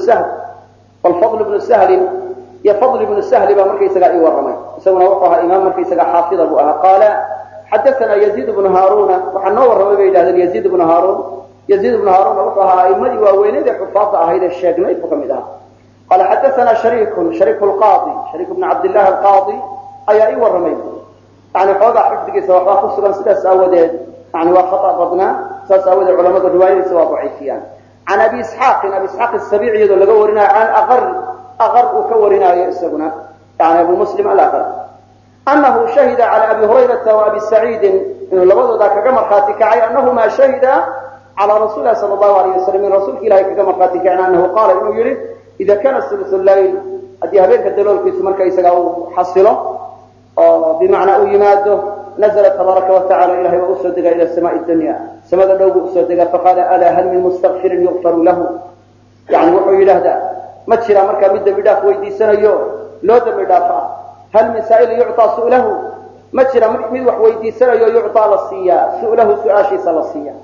sahlin iyo fadl ibnu sahli baa markaysagaa ii warramay isaguna wuxuu ahaa imaam markaysagaa xaafida buu ahaa qaala xadaana yaziid ibnu haaruna waxaa noo warramay bay yidhahdeen yaziid ibnu haaruun yaziid ibnu haaruna wuxuu ahaa aimadii waaweyneed ee xufaada ahayd ee sheegnayd buu ka mid ahaa qaala xadaana shariiku lqaadi shariik ibnu cabdillahi alqaadi ayaa ii warramay yani xoogaa xifdigiisa waxbaa ku sugan sidaas aawadeed yani waa khata badnaa saas aawadeed culamadu riwaayadiisa waa daciifiyaan can abi isxaaqin abi isxaaq asabiici iyadoo laga warinayo can aqar uu ka warinaayo isaguna yani abu muslim alaqar anahu shahida cala abi hurayrata wa abi saciidin inuu labadooda kaga markhaati kacay anahuma shahida calaa rasuuli lahi sala allahu alayh wasalam in rasuulka ilahay kaga markhaati kacen anahu qaala inuu yihi ida kana sulusu layl haddii habeenka daloolkiisu markaysaga uu xasilo oo bimacnaa uu yimaado nazla tabaaraka watacala ilahay waa usoo degaa ila samaai dunya samada dhow buu usoo degaa faqaala alaa hal min mustakfirin yukfaru lahu yani wuxuu yidhaahdaa ma jira markaa mid dembi dhaaf weydiisanayo loo dembi dhaafa hal min saa'ilin yucطaa su'lahu ma jira mid wax weydiisanayo yucطaa la siiyaa su'lahu su-aashiisa la siiya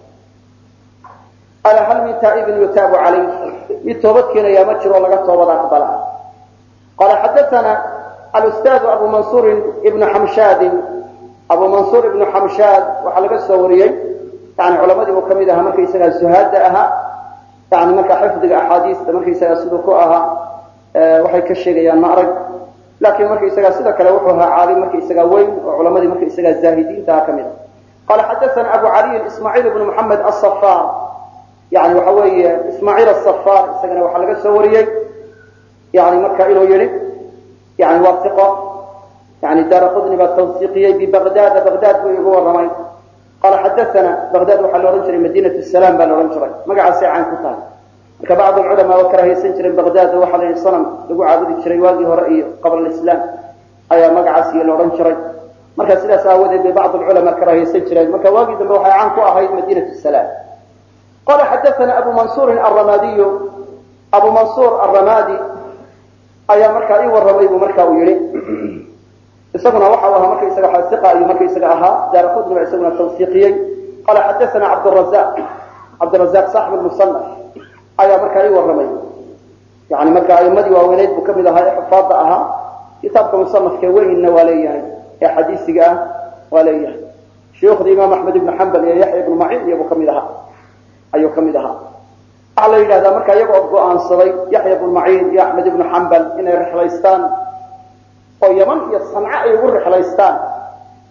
alaa hal min taa'ibin yutaabu calayh mid toobad keenayaa ma jiro laga toobad aqbala qaala xadaana alustaadu abu mansuurin ibnu xamshaadin abu mansuur ibnu xamshaad waxaa laga soo wariyey yani culamadii uu kamid ahaa markaysagaa zuhaada ahaa yani marka xifdiga axaadiista markaysagaa siduu ku ahaa waxay ka sheegayaan ma arag laakiin markaysagaa sida kale wuxuu ahaa caalim markaysagaa weyn oo culamadii markaysagaa zaahidiinta aha kamid ah qaala xadaana abu caliyin ismaaciil ibnu moxamed asafaar yani waxa weeye ismaaciil asafaar isagana waxaa laga soo wariyey yani marka inuu yihi yani waa iqo yani daara qudni baa tawsiiqiyey bibagdaada bagdaad buu igu warramay qaala xadaana bagdaad waxaa la odhan jiray madinat salaam baa la odhan jiray magacaasay caan ku tahay marka bacd culamaa waa karahaysan jireen bagdaad waxaa la yidhi sanam lagu caabudi jiray waagii hore iyo qabla alislaam ayaa magacaasiyo la odhan jiray marka sidaas aawadeed bay bacd culamaa karahaysan jireen marka waagii dambe waxay caan ku ahayd madinat salaam qala xadaana abu mansuurin arramadiyu abu mansuur arramadi ayaa markaa ii warramay buu marka uu yihi isaguna waxa u ahaa markaysaga iqa ayuu markaysaga ahaa daara qudni baa isaguna tawsiiqiyey qala xadaana cabdrazaq saaxib lmusanaf ayaa markaa ii warramay yani marka aimadii waaweyneyd buu kamid ahaa ee xufaada ahaa kitaabka musanafka weynna waa leeyahay ee xadiisiga ah waa leeyahay shuyuukhdii imaam axmed ibnu xambal iyo yaxya ibnu maciin iyobuu kamid ahaa ayuu kamid ahaa waxaa la yidhahdaa marka iyagoo go-aansaday yaxya ibnu maciin iyo axmed ibnu xambal inay rixlaystaan oo yaman iyo sanca ay ugu rixlaystaan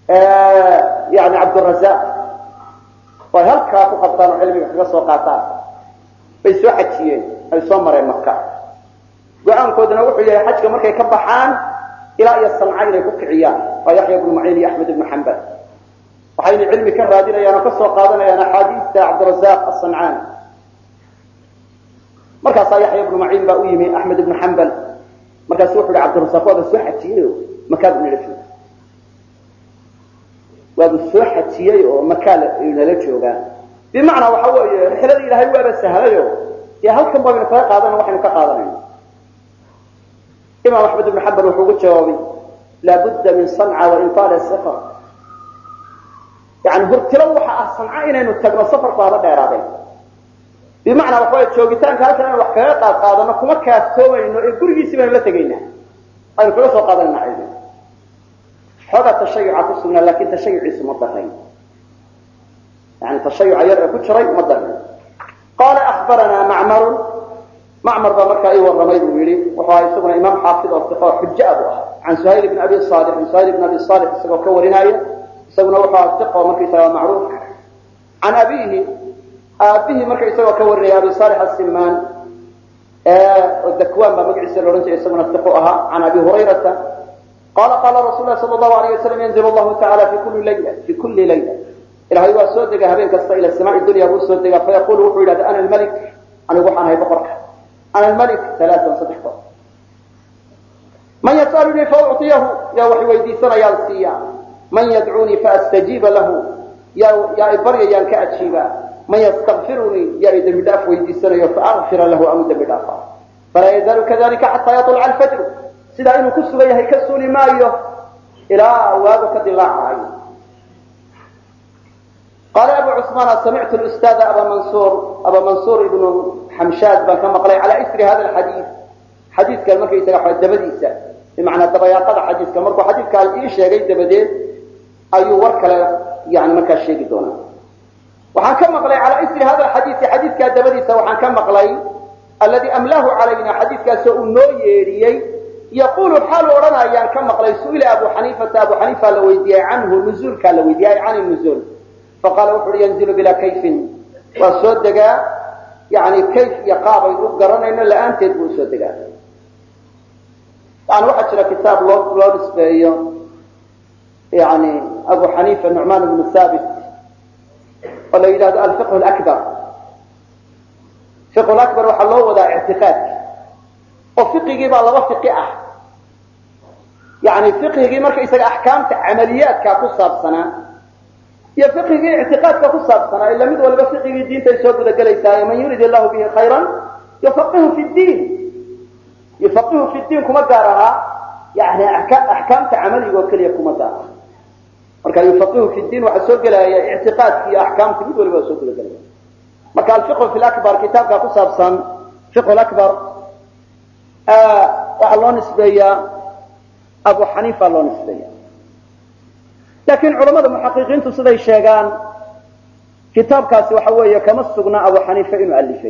يعني عبد الرزاق وهلكا ku qabtaan cilmiga kaga soo qaataan bay soo xajiyeen ay soo mareen Makka go'aankoodana wuxuu yahay xajka markay ka baxaan ilaa iyo Sanca inay ku kiciyaan waa Yahya ibn Ma'in iyo Ahmad ibn Hanbal waxayna cilmi ka raadinayaan oo ka soo qaadanayaan axaadiista Abd الرزاق الصنعاني markaas Yahya ibn Ma'in baa u yimi Ahmad ibn Hanbal markaas wuxuu yiri Abd الرزاق waa soo xajiyay Makka ibn Rashid وابو حجيي oo makaala inala joogaan bimaana waxa weeye rixlada ilaahay waa sahalayo ee halkan baa inuu ka qaadana waxaan ka qaadanayna Imam Ahmad ibn Hanbal wuxuu ku jawaabay la budda min San'a wa inqal as-safar yani hurtilo waxa San'a inaynu tagno safar baaba dheeraaday bimaana waxa joogitaanka halkan wax ka qaadana kuma kaaftoomayno ee gurigiisa baan la tagaynaa aynu kala soo qaadanaa هذا تشيع كسمنا لكن تشيع اسم مضرين يعني تشيع يرى كشري مضرين قال أخبرنا معمر بمكة والرميد ويلي وهو يسمى إمام حافظ والثقة حجة أبوها عن سهيل بن أبي الصالح سبق كورناية يسمى وحا الثقة ومكة سوى معروف عن أبيه مكة سوى كورناية أبي صالح السمان والذكوان بمكة سلورنج يسمى الثقة عن أبي هريرة قال رسول الله صلى الله عليه وسلم ينزل الله تعالى في كل ليلة إلى هاي وسودك هبين كسر إلى السماء الدنيا وسودك فيقول وحول أنا الملك أنا وحنا هاي بقرك أنا الملك 3 صدقة من يسألني فأعطيه يا وحي ويدي سنة يا السياء من يدعوني فأستجيب له يا إبري يا كأتشيبا من يستغفرني يا إذا مداف ويدي سنة فأغفر له أمد مدافع فلا يزال كذلك حتى يطلع الفجر sida inuu ku sugan yahay ka suuli maayo ilaa waadu ka dilaacayo قال أبو عثمان سمعت الأستاذ أبا منصور ابن حمشاد بن كما قال على إثر هذا حديث كان مركي يسرح الدبديسة بمعنى الدبياقة حديث كان مركي حديث قال إيش يا جيد دبدين أي وركلا يعني ما كان شيء دونه وحن كما قال على إثر هذا حديث كان دبديسة وحن كما قال الذي أملاه علينا حديث كان سؤال نويري يقول حال ورنا يعني كما قال سئل أبو حنيفة لو يدعي عنه النزول كان لو يدعي عن النزول فقال وحر ينزل بلا كيف وصدق يعني كيف يقاب يقرنا إن لا أنت تقول صدق يعني واحد شرى كتاب لورس يعني أبو حنيفة النعمان بن ثابت ولا يدعي الفقه الأكبر وحلوه وضع اعتقاد وفقهي بقى لبا فقه يعني فقهي marka isaga ahkaamta amaliyaadka ku saabsana iyo fiqhigi i'tiqaadka ku saabsana ila mid walba fiqhigi diinta soo guda galaysaa man yurid Allah bihi khayran yafaqihu fi din kuma gaaraha yani ahkaamta amaliga kaliya kuma gaaraha marka yafaqihu fi din waxa soo galaya i'tiqaadki iyo ahkaamta mid walba soo guda galaya marka al-fiqh fi al-akbar kitabka ku saabsan fiqh al-akbar waxa loo nisbeeyaa Abu Hanifa loo nisbeeyaa laakiin culimada muhaqiqiintu siday sheegaan kitaabkaasi waxa weeye kama sugna Abu Hanifa inuu alifay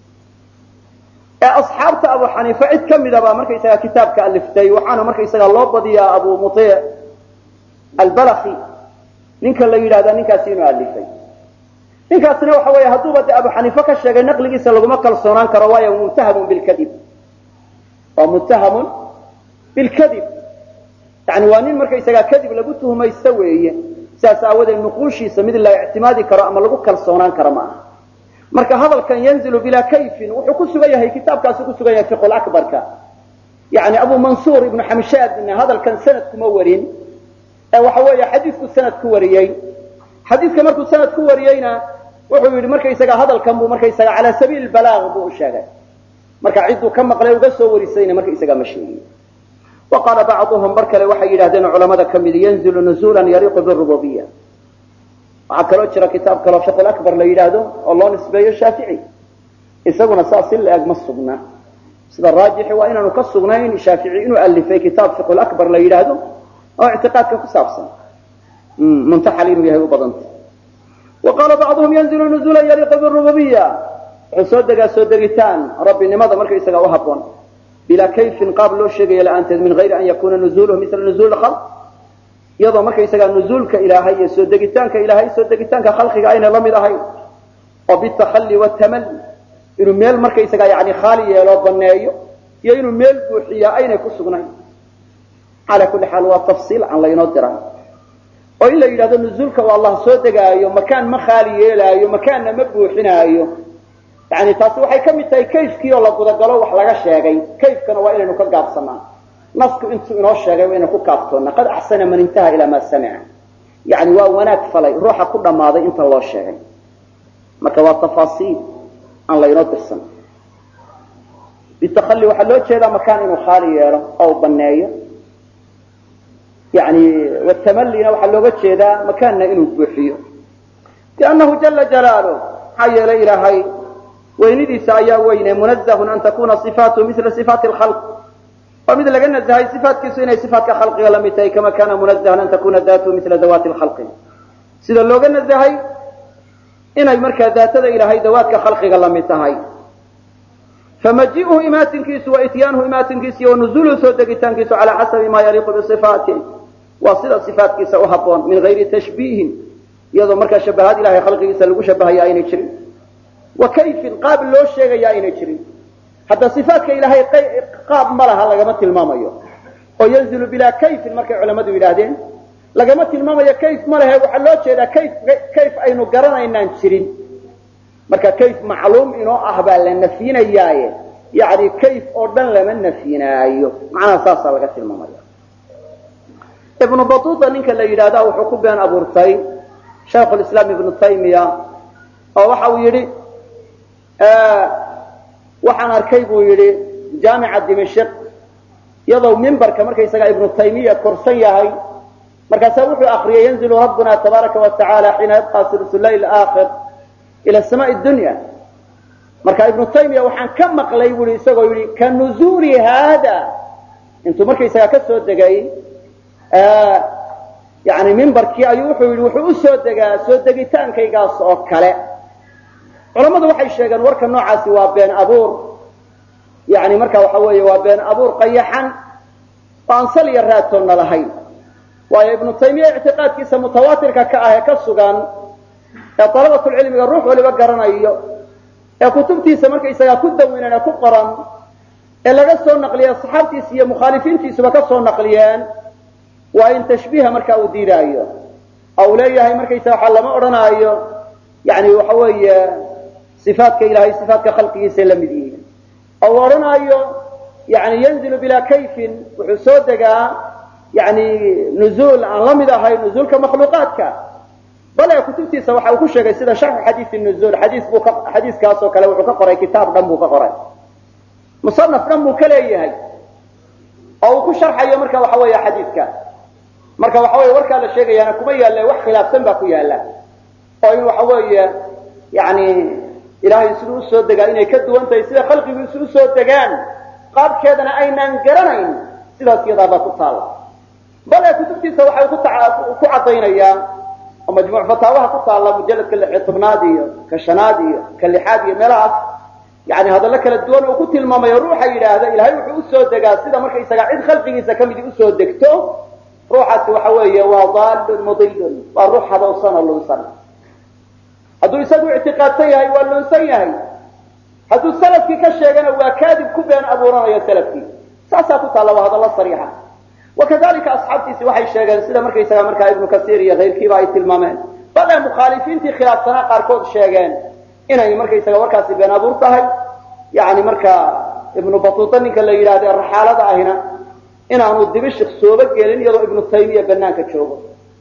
asxaabta Abu Hanifa cid kamida ba markay isaga kitaabka aliftay waxaana markay isaga loo badiyaa Abu Muti' al-Balakhi ninka la yiraahdo ninkaasi inuu alifay ninkaasina waxa weeye hadduu bada Abu Hanifa ka sheegay naqligiisa laguma kalsoonaan karo waayo muttahamun bil kadib ومتهم بالكذب يعني وانين marka isaga kadib lagu tuhmaysto weeye saas aawada nuqushiisa mid la i'timaadi karo ama lagu kalsoonaan karo ma marka hadalkan yanzilu bila kayfin wuxuu ku sugan yahay kitaabkaasi ku sugan yahay fiqh al-akbarka yani Abu Mansur ibn Hamshad in hadalkan sanad kuma warin waxa weeye xadiisku sanad ku wariyay xadiiska markuu sanad ku wariyayna wuxuu yiri marka isaga hadalkan buu marka isaga ala sabiil balaag buu sheegay marka ciidu ka maqlay uga soo warisayna marka isaga ma sheegin وقال بعضهم بركله waxay yiraahdeen culimada kamid yanzilu nuzulan yariqu bil rububiyyah waxa jira kitaab kale fiqh al-akbar la yiraahdo oo loo nisbeeyo Shaafici isaguna saasil ag masugna sida raajixi waa inaanu ka sugnayn Shaafici inuu alifay kitaab fiqh al-akbar la yiraahdo oo i'tiqaadka ku saabsan muntahalin yahay u badanta وقال بعضهم ينزل نزولا يليق بالربوبية سودغتان ربي نمضى مركا إساقا وهبون بلا كيف قابلوا الشيء إلى أن من غير أن يكون نزوله مثل نزول الخلق iyadoo markaysaga nuzuulka ilaahay iyo soo degitaanka ilaahay soo degitaanka khalqiga ayna la mid ahayn oo bitakhalli watamalli inuu meel markaysaga yani khaali yeelo baneeyo iyo inuu meel buuxiya aynay ku sugnayn ala kulli xaal waa tafsiil aan laynoo diray oo in la yidhahdo nuzuulka waa allah soo degaayo makaan ma khaali yeelaayo makaanna ma buuxinaayo yani taasi waxay ka mid tahay kayfkii oo la gudagalo wax laga sheegay kayfkana waa inaynu ka gaabsanaa nasku intuu inoo sheegay waa inaynu ku kaaftoonna qad axsana man intaha ilaa maa samica yani waa wanaag falay ruuxa ku dhammaaday inta loo sheegay marka waa tafaasiil aan laynoo dirsan bitakhalli waxaa loo jeedaa makaan inuu khaali yeelo oo baneeyo yani watamallina waxaa looga jeedaa makaanna inuu buuxiyo liannahu jala jalaaluh maxaa yeelay ilaahay weynidiisa ayaa weyne munazahun an takuna sifaatu mila sifaati lkhalq waa mid laga nazahay sifaatkiisu inay sifaatka khalqiga la mid tahay kama kana munazahan an takuna daatu mila dawaati lkhalqi sida looga nazahay inay markaa daatada ilaahay dawaadka khalqiga la mid tahay famaji'uhu imaatinkiisu wa ityaanuhu imaatinkiisa iyo wanuzuuluhu soo degitaankiisu calaa xasabi ma yaliiqu bisifaatih waa sida sifaatkiisa u haboon min gayri tashbiihin iyadoo markaa shabahaad ilahay khalqigiisa lagu shabahaya aynay jirin wa kayfin qaab loo sheegaya aynay jirin hadda sifaatka ilaahay qaab ma laha lagama tilmaamayo oo yanzilu bilaa kayfin markay culamadu yidhaahdeen lagama tilmaamayo kayf ma lehe waxaa loo jeedaa kayf aynu garanaynaan jirin marka kayf macluum inoo ah baa la nafyinayaaye yani kayf oo dhan lama nafyinaayo macnaha saasaa laga tilmaamaya ibnu batuuta ninka la yidhaahda wuxuu ku been abuurtay shaykhu lislaam ibnu taymiya oo waxa uu yidhi waxaan arkay buu yidhi jaamica dimashq iyadoo mimbarka markaysaga ibnu taymiya korsan yahay markaasaa wuxuu akriyay yanzilu rabbuna tabaaraka watacaala xiina yabqa sulusu layl aakhir ila samaai dunya marka ibnu taymiya waxaan ka maqlay bui isagoo yidhi ka nuzuuli haada intuu markaysaga ka soo degay yani mimbarkii ayuu wuxuu yidhi wuxuu u soo degaa soo degitaankaygaas oo kale culamadu waxay sheegeen warka noocaasi waa been abuur yani marka waxa weeye waa been abuur qayaxan oo aan sal iyo raatoonna lahayn waayo ibnu taymiya ictiqaadkiisa mutawaatirka ka ah ee ka sugan ee dalabatulcilmiga ruux waliba garanayo ee kutubtiisa markaysagaa ku dawinan ee ku qoran ee laga soo naqliya saxaabtiisa iyo mukhaalifiintiisuba ka soo naqliyeen waa in tashbiiha marka uu diidaayo oo uu leeyahay markaysaga waxaa lama odhanaayo yani waxa weeye sifaatka ilahay sifaatka khalqigiisay la mid yihiin oo uu odhanaayo yani yanzilu bilaa kayfin wuxuu soo degaa yani nuzuul aan la mid ahay nuzuulka makhluuqaadka bale kutubtiisa waxa uu ku sheegay sida sharxu xadiisi nuzuul xadiiskaas oo kale wuxuu ka qoray kitaab dhan buu ka qoray musanaf dhan buu ka leeyahay oo uu ku sharxayo marka waxa weeye xadiidka marka waxa weeye warkaa la sheegayaana kuma yaalla wax khilaafsan baa ku yaalla oo in waxa weeye yani ilaahay siduu usoo degaa inay ka duwan tahay sida khalqigiisu usoo degaan qaabkeedana aynaan garanayn sidaas iyadaabaa ku taalla bale kutubtiisa waxay ku cadaynayaa oo majmuuc fataawaha ku taalla mujalladka 16 iyo ka 5 iyo ka 6 iyo meelahaas yani hadallo kala duwan oo ku tilmaamayo ruuxa yidhaahda ilahay wuxuu usoo degaa sida markaysaga cid khalqigiisa ka midi usoo degto ruuxaasi waxa weeye waa daalun mudilun waa ruux hadowsan oo lunsan hadduu isagu ictiqaadsan yahay waa lunsan yahay hadduu salafkii ka sheegana waa kaadib ku been abuuranayo salafkii saasaa ku taalla waa hadallo sariixa wakadalika asxaabtiisi waxay sheegeen sida markaysaga markaa ibnu kasiir iyo kayrkiiba ay tilmaameen bale mukhaalifiintii khilaafsanaa qaarkood sheegeen inay markaysaga warkaasi been abuur tahay yani marka ibnu batuuta ninka la yidhahdo raxaalada ahina inaanu dimashik sooba gelin iyadoo ibnu taymiya banaanka joogo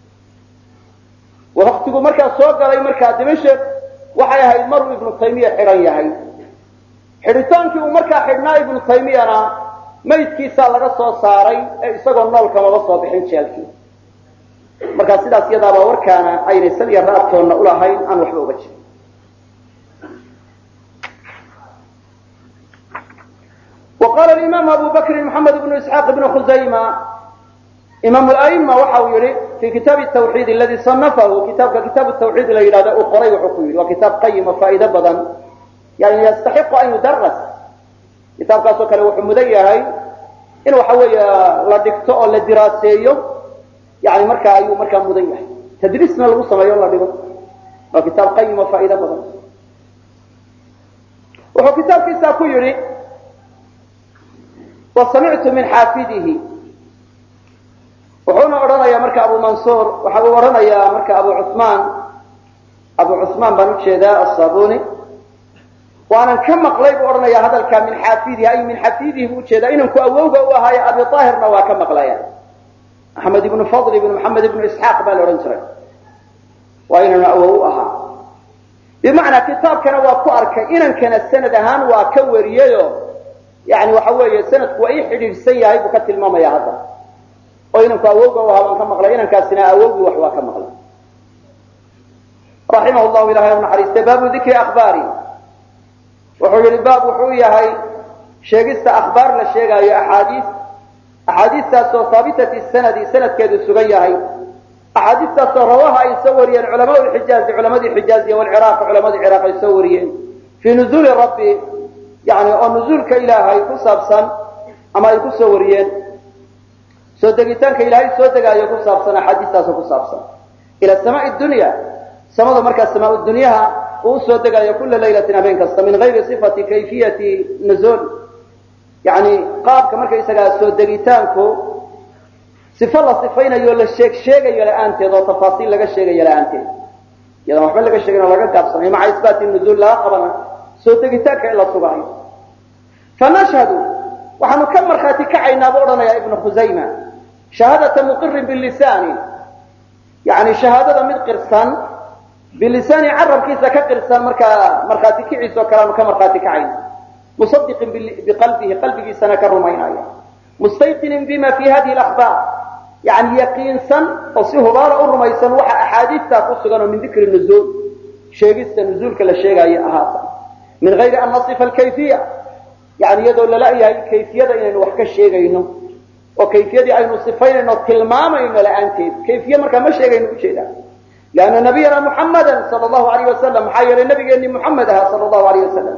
waktigu markaa soo galay markaa dimashik waxay ahayd maruu ibnu taymiya xidhan yahay xidhitaankii uu markaa xidhnaa ibnu taymiyana maydkiisaa laga soo saaray ee isagoo nool kamaba soo bixin jeelkii markaa sidaas iyadaabaa warkaana aynay sal iyo raadtoonna ulahayn aan waxba uga jirin وqال الإmام أbو بكر محمد بن إسحاq بن خزaymة imaam الأئمة waxa uu yihi في kitaaب التwxيid اladي صنفhu kitaabka kitaaب التwxيid la yidhahda uu qoray wuxuu ku yidhi waa kitaab qayimo faa'ido badan yani yastaxiqu an yudaras kitaabkaasoo kale wuxuu mudan yahay in waxa weeye la dhigto oo la diraaseeyo يعني marka ayuu marka mudan yahay tadriisna lagu sameeyo la dhigo waa kitaab qayim oo faa'iido badan wuxuu kitaabkiisa ku yiri wa sami'tu min hafidihi wuxuuna oranayaa marka Abu Mansur waxa uu oranayaa marka Abu Uthman baan u jeedaa as-Sabuni وانا كما قليب ورنا هذا الكلام من حافظه اي من حفيده وجدا انكم اووغا وهاي ابي طاهر نوا كما قلايا محمد بن فضل بن محمد بن اسحاق بالورنجر وإننا اووها بمعنى كتاب كان واكو اركا ان كان السند هان واكورييو يعني waxa weeye sanadku way xidhiidhsan yahay buu ka tilmaamaya hadda oo inanku awooga waxa ka maqlay inankaasina awoogi wax waa ka maqlay rahimahullahu ilahi wa nahariista baabu dhikri akhbari wuxuu yiri baab wuxuu yahay sheegista akhbaar la sheegayo axaadiistaas oo saabitati sanadkeedu sugan yahay axaadiistaas oo rawaha ay soo wariyeen culamadii xijaaz iyo culamadii ciraaq ay soo wariyeen fi nuzul rabbi يعني oo nuzulka ilaahay ku saabsan ama ay ku soo wariyeen soo degitaanka ilaahay soo degaayo ku saabsan axaadiistaas ku saabsan ila samaa'i dunya samada marka samaa'u dunyaha uu soo degayo kulla laylatin habeen kasta min ghayri sifati kayfiyati nuzul yani qaabka marka isaga soo degitaanku sifa la sifaynayo la sheegayo la'aanteed oo tafaasiil laga sheegayo la'aanteed iyadoo waxba laga sheegay laga gaabsanay ma isbaati nuzul la qabana soo degitaanka ila sugaay fanashhadu waxaanu ka marxaati kacaynaa buu oranaya ibn khuzayma shahadatu muqirr bil lisan yani shahadada mid qirsan بلسان عرب كيسا كقرسان مرخاتي كعيسو كلام كمرخاتي كعين مصدق قلبه سنة كرمينايا مستيقن بما في هذه الأخبار يعني يقين سن وصيه بارا الرميسان وحا أحاديث تاقصغانو من ذكر النزول شيقست النزول كلا شيقا أهاسا من غير أن نصف الكيفية يعني يدول لا هي الكيفية إنه وحكا الشيقا إنه وكيفية أي نصفين إنه كلماما إنه لأنتي كيفية مركا ما شيقا إنه شيقا لأن نبينا محمدا صلى الله عليه وسلم حير النبي أن محمد صلى الله عليه وسلم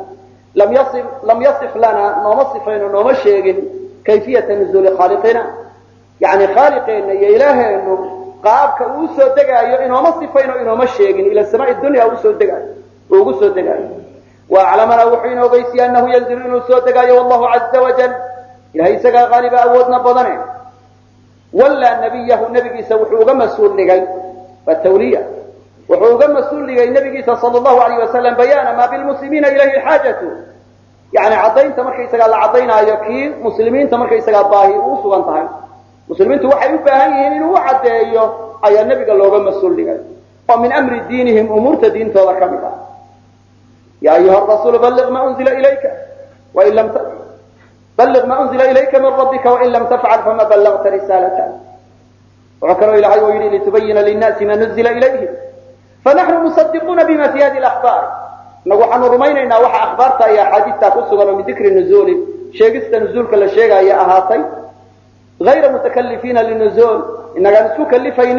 لم يصف لنا نوصفين ونومشيق كيفية نزول خالقنا يعني خالقين يا إلهي إنه قابك أوسو دقايا إنه مصفين ونومشيق إلى السماء الدنيا أوسو دقايا وأعلمنا وحين وبيسي أنه ينزل إنه أوسو دقايا والله عز وجل إلهي سقا غالبا أودنا بضنه ولا النبي سوحوغ مسؤول لقاي والتولية وحوغ مسؤول للنبي صلى الله عليه وسلم بيان ما بالمسلمين إليه الحاجة يعني عطين تمركي سقال عطينا يكين مسلمين تمركي سقال باهي وصوا انتهي مسلمين توحي باهيين إنه وعد أي النبي قال له مسؤول لقاي ومن أمر دينهم أمور تدين فوكمها يا أيها الرسول بلغ ما أنزل إليك وإن لم بلغ ما أنزل إليك من ربك وإن لم تفعل فما بلغت رسالته وعكروا إلى عيوه لتبين للناس ما نزل إليهم فنحن مصدقون بما في هذه الأخبار نحن رمينا وحا أخبارتا يا حديث تاكسوا من ذكر النزول شيقست نزول كلا شيقا يا أهاتي غير متكلفين للنزول إننا نسوك اللفين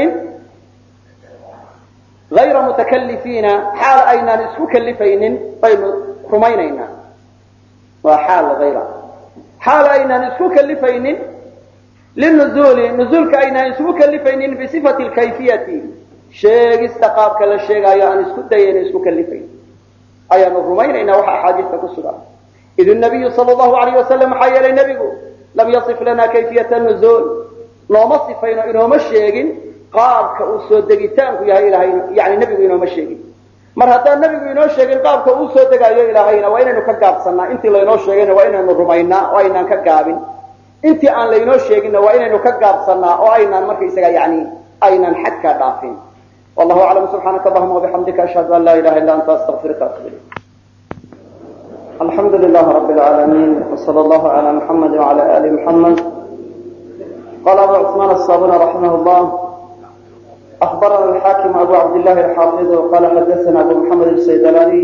غير متكلفين حال أين نسوك اللفين طيب رمينا وحال غيره حال أين نسوك اللفين للنزول نزول كأين نسوك اللفين بصفة الكيفية شيء استقاب كلا شيء أي أن نسوك اللفين أي أن الرمين إنه حديث كسرة إذ النبي صلى الله عليه وسلم حيال النبي لم يصف لنا كيفية النزول لو مصفين إنه مشيق قاب كأسود دقيتان يعني النبي إنه مشيق مرهتا النبي إنه شيق قاب كأسود دقيتان إلهينا وإن نكقاب صنع انت لا إنه شيقين وإن الرمينا وإن نكقابين انت aan laynoo sheegin waa inaynu ka gaabsanaa oo aynaan markay isaga yaani aynan xad ka dhaafin wallahu a'lam subhanaka allahumma wa bihamdika ashhadu an la ilaha illa anta astaghfiruka wa atubu ilayk alhamdulillah rabbil alamin wa sallallahu ala muhammad wa ala ali muhammad qala abu uthman as-sabuni rahimahullah akhbarana al-hakim abu abdullah al-hafiz qala hadathana abu muhammad al-saydalani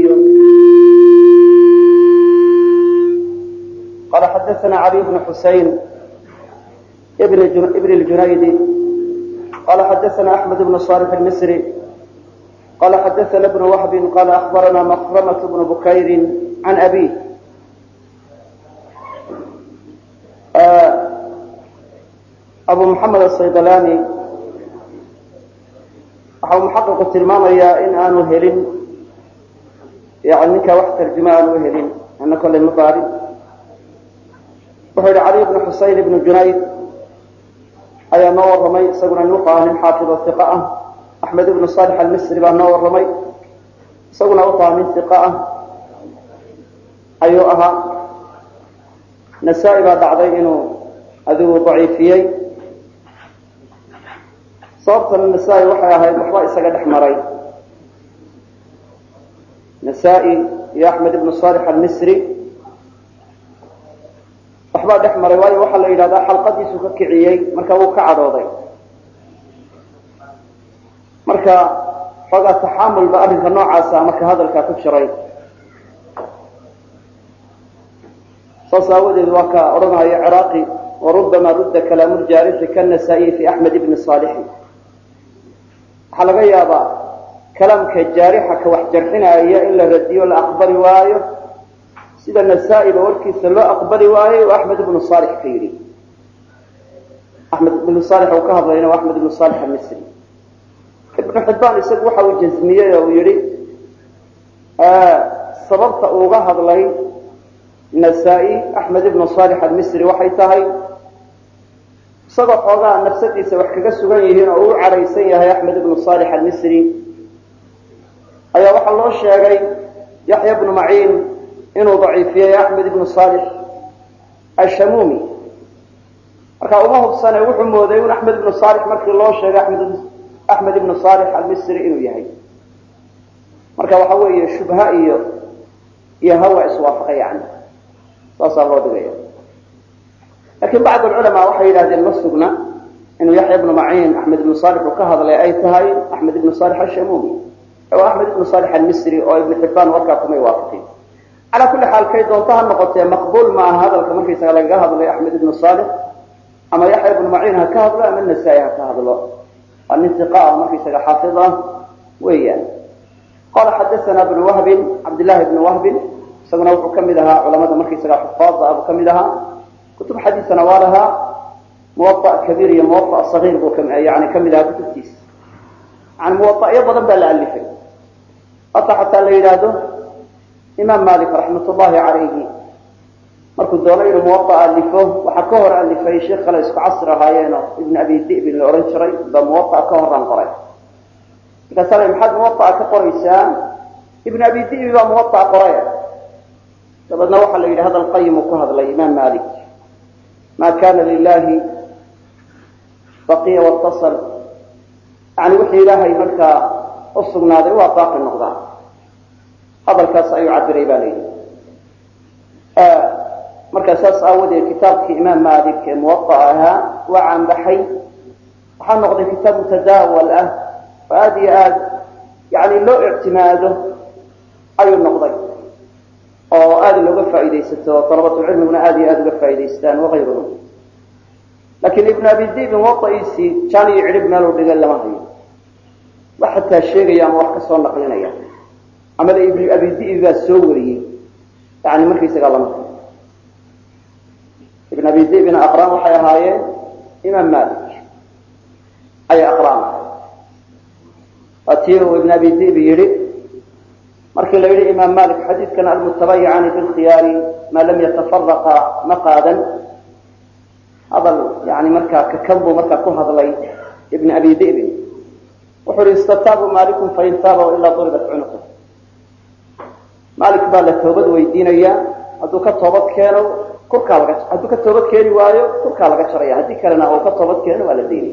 قال حدثنا علي بن حسين ابن الجنيدي قال حدثنا أحمد بن صالح المصري قال حدثنا ابن وهب قال أخبرنا مخرمة بن بكير عن أبيه أبو محمد الصيدلاني waxa muxaqiqu tilmaamayaa in aanu helin yani ninka wax tarjuma aanu helin ana kale mabari wuxuu Ali ibn Husayn ibn Junayd ayaa noo warramay isaguna inuu qaanin xaafid thiqa ah Ahmad ibn Salih al-Misri baa noo warramay isaguna uu qaanin thiqa ah ayuu ahaa Nasa'i baa dhacday inuu adigu daciifiyay sababta Nasa'i waxay ahayd waxba isaga dhaxmaray Nasa'i iyo Ahmad ibn Salih al-Misri waxba dhaxmaray waayo waxa la yiraahdaa xalqadiisu ka kiciyay marka uu ka cadooday marka xogaa taxamul ba arrinka noocaas ah marka hadalka ku jiray صاصاود الواقع رمى عراقي وربما رد كلام الجارح كالنسائي في أحمد بن صالح حلقة يابا كلام كالجارح كوحجرحنا إياه إلا ردي ولا أقبل وايه سيدا النسائي بوركي سلو أقبل وايه وأحمد بن صالح خيري أحمد بن صالح وكهض لنا وأحمد بن صالح المصري ابن حبان يسبوحه الجزمية ويري صبرت أوغهض لي النسائي أحمد بن صالح المصري waxay tahay sabaqoga nafsadiisa wax kaga sugan yihiin oo uu careysan yahay Ahmad ibn Salih al-Misri ayaa waxa loo sheegay Yahya ibn Ma'in inuu daciifiyay Ahmad ibn Salih al-Shamumi marka uma hubsanay wuxuu mooday in Ahmad ibn Salih markii loo sheegay Ahmad ibn Salih al-Misri inuu yahay marka waxa weeye shubha iyo hawa iswaafaqay yani صار الله دغيا لكن بعض العلماء waxay yiraahdeen masugna inuu Yahya ibn Ma'in Ahmad ibn Salih ka hadlay ay tahay Ahmad ibn Salih al-Shamumi oo Ahmad ibn Salih al-Misri oo Ibn Hibban warka kuma waafaqin ala kulli hal kay doontaha noqotay maqbul ma hadalka markii isaga laga hadlay Ahmad ibn Salih ama Yahya ibn Ma'in ka hadlo ama Nasa'i ka hadlo an-intiqaa markii isaga xaafida weeyaan qala hadathana ibn Wahb Abdullah ibn Wahb سجنا وحكملها علماء مركز سجى حفاظ أبو كملها كتب حديث نوالها موطأ كبير يا موطأ صغير وكم يعني كملها كتب تيس عن موطأ يضرب بالألفين أطلع حتى الليلة إمام مالك رحمة الله عليه مركز دولير موطأ ألفه وحكور ألفه شيخ خلاص عصر هاينا ابن أبي الذئب الأورنجري بموطأ كهر عن قريب إذا صار محد موطأ كقريسان ابن أبي الذئب بموطأ قريب فبدنا وحل إلى هذا القيم وكهذا الإمام مالك ما كان لله بقي واتصل يعني وحي إلهي ملكا أصل نادر وأطاق النقضاء هذا الكاس يعبر إبالي مركز أساس أودي كتاب في إمام مالك موطئها وعن بحي وحن نقضي كتاب متداول فهذه يعني لو اعتماده أي النقضي oo aad looga faa'iideysto talabatu cilmiga aad iyo aad uga faa'iideystaan oo qeyro laakiin ibn abi dhib waqtiisi jani cirib meel u dhigan lama hayo waxa taa sheegayaan wax ka soo naqlinaya ama ibn abi dhib baa soo wariyay yani markii isaga lama ibn abi dhib ina aqraan waxay ahaayeen imam malik ay aqraan atiyo ibn abi dhib yiri markii la yiri imam malik hadithkan al-muttabi'an bil khiyar ma lam yatafarraqa maqadan hadal yani marka ka kambo marka ku hadlay ibn abi dhib wuxuu istatabu malik fa intaba illa duribat unuqu malik baa la toobad weydiinaya haduu ka toobad keeno kurka laga haduu ka toobad keeni waayo kurka laga jaraya hadii kalena oo ka toobad keeno wala diinay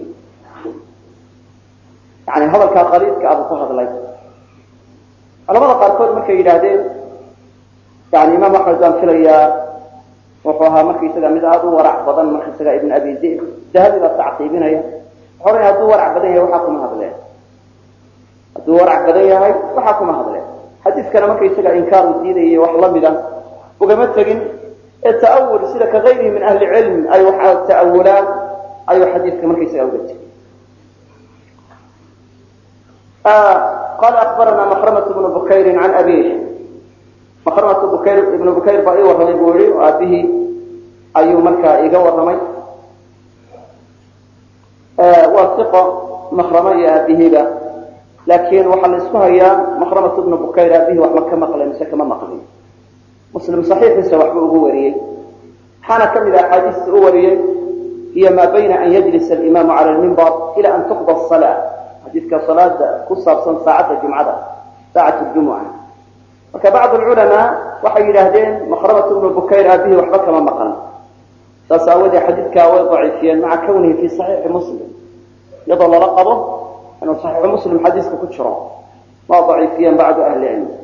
yani hadalka qaliidka abu ku hadlay علماء قاركود markay yiraahdeen yani imaam Ahmad baan filaya wuxuu ahaa markii isaga mid aad u warac badan markii isaga ibn abi dhib dahabi la tacqiibinaya hore haduu warac badan yahay waxa kuma hadleen haduu warac badan yahay waxa kuma hadleen hadithkana markii isaga inkaar u diiday wax la mid ah ugama tagin ta'awul sida ka غيره min ahli ilm ay waxa ta'awulan ay hadithka markii isaga u dhigtay قال أخبرنا مخرمة بن بكير عن أبيه مخرمة بن بكير بأي ورمي بوري وأبيه أي ملكة إيجا ورمي وثق مخرمي أبيه له laakiin waxa la isku hayaa Makhramah ibn Bukayr abihi wax ma ka maqlay mise kama maqlin Muslim saxiixiisa wax uu ugu wariyay xana kamid ah xadiis uu wariyay hiya ma bayna an yajlis al-imam ala al-minbar ila an tuqda as-salah hadithka salaada ku saabsan saacada jumcada saacatu jumu'ah marka bacd ulama waxay yiraahdeen Makhramah ibn Bukayr abihi waxba kama maqan taasawadi hadithka way dhaifiyeen maca kawnihi fi sahih Muslim yadalla laqabu أنه صحيح مسلم حديث كتشرا ما ضعيفيا بعد أهل العلم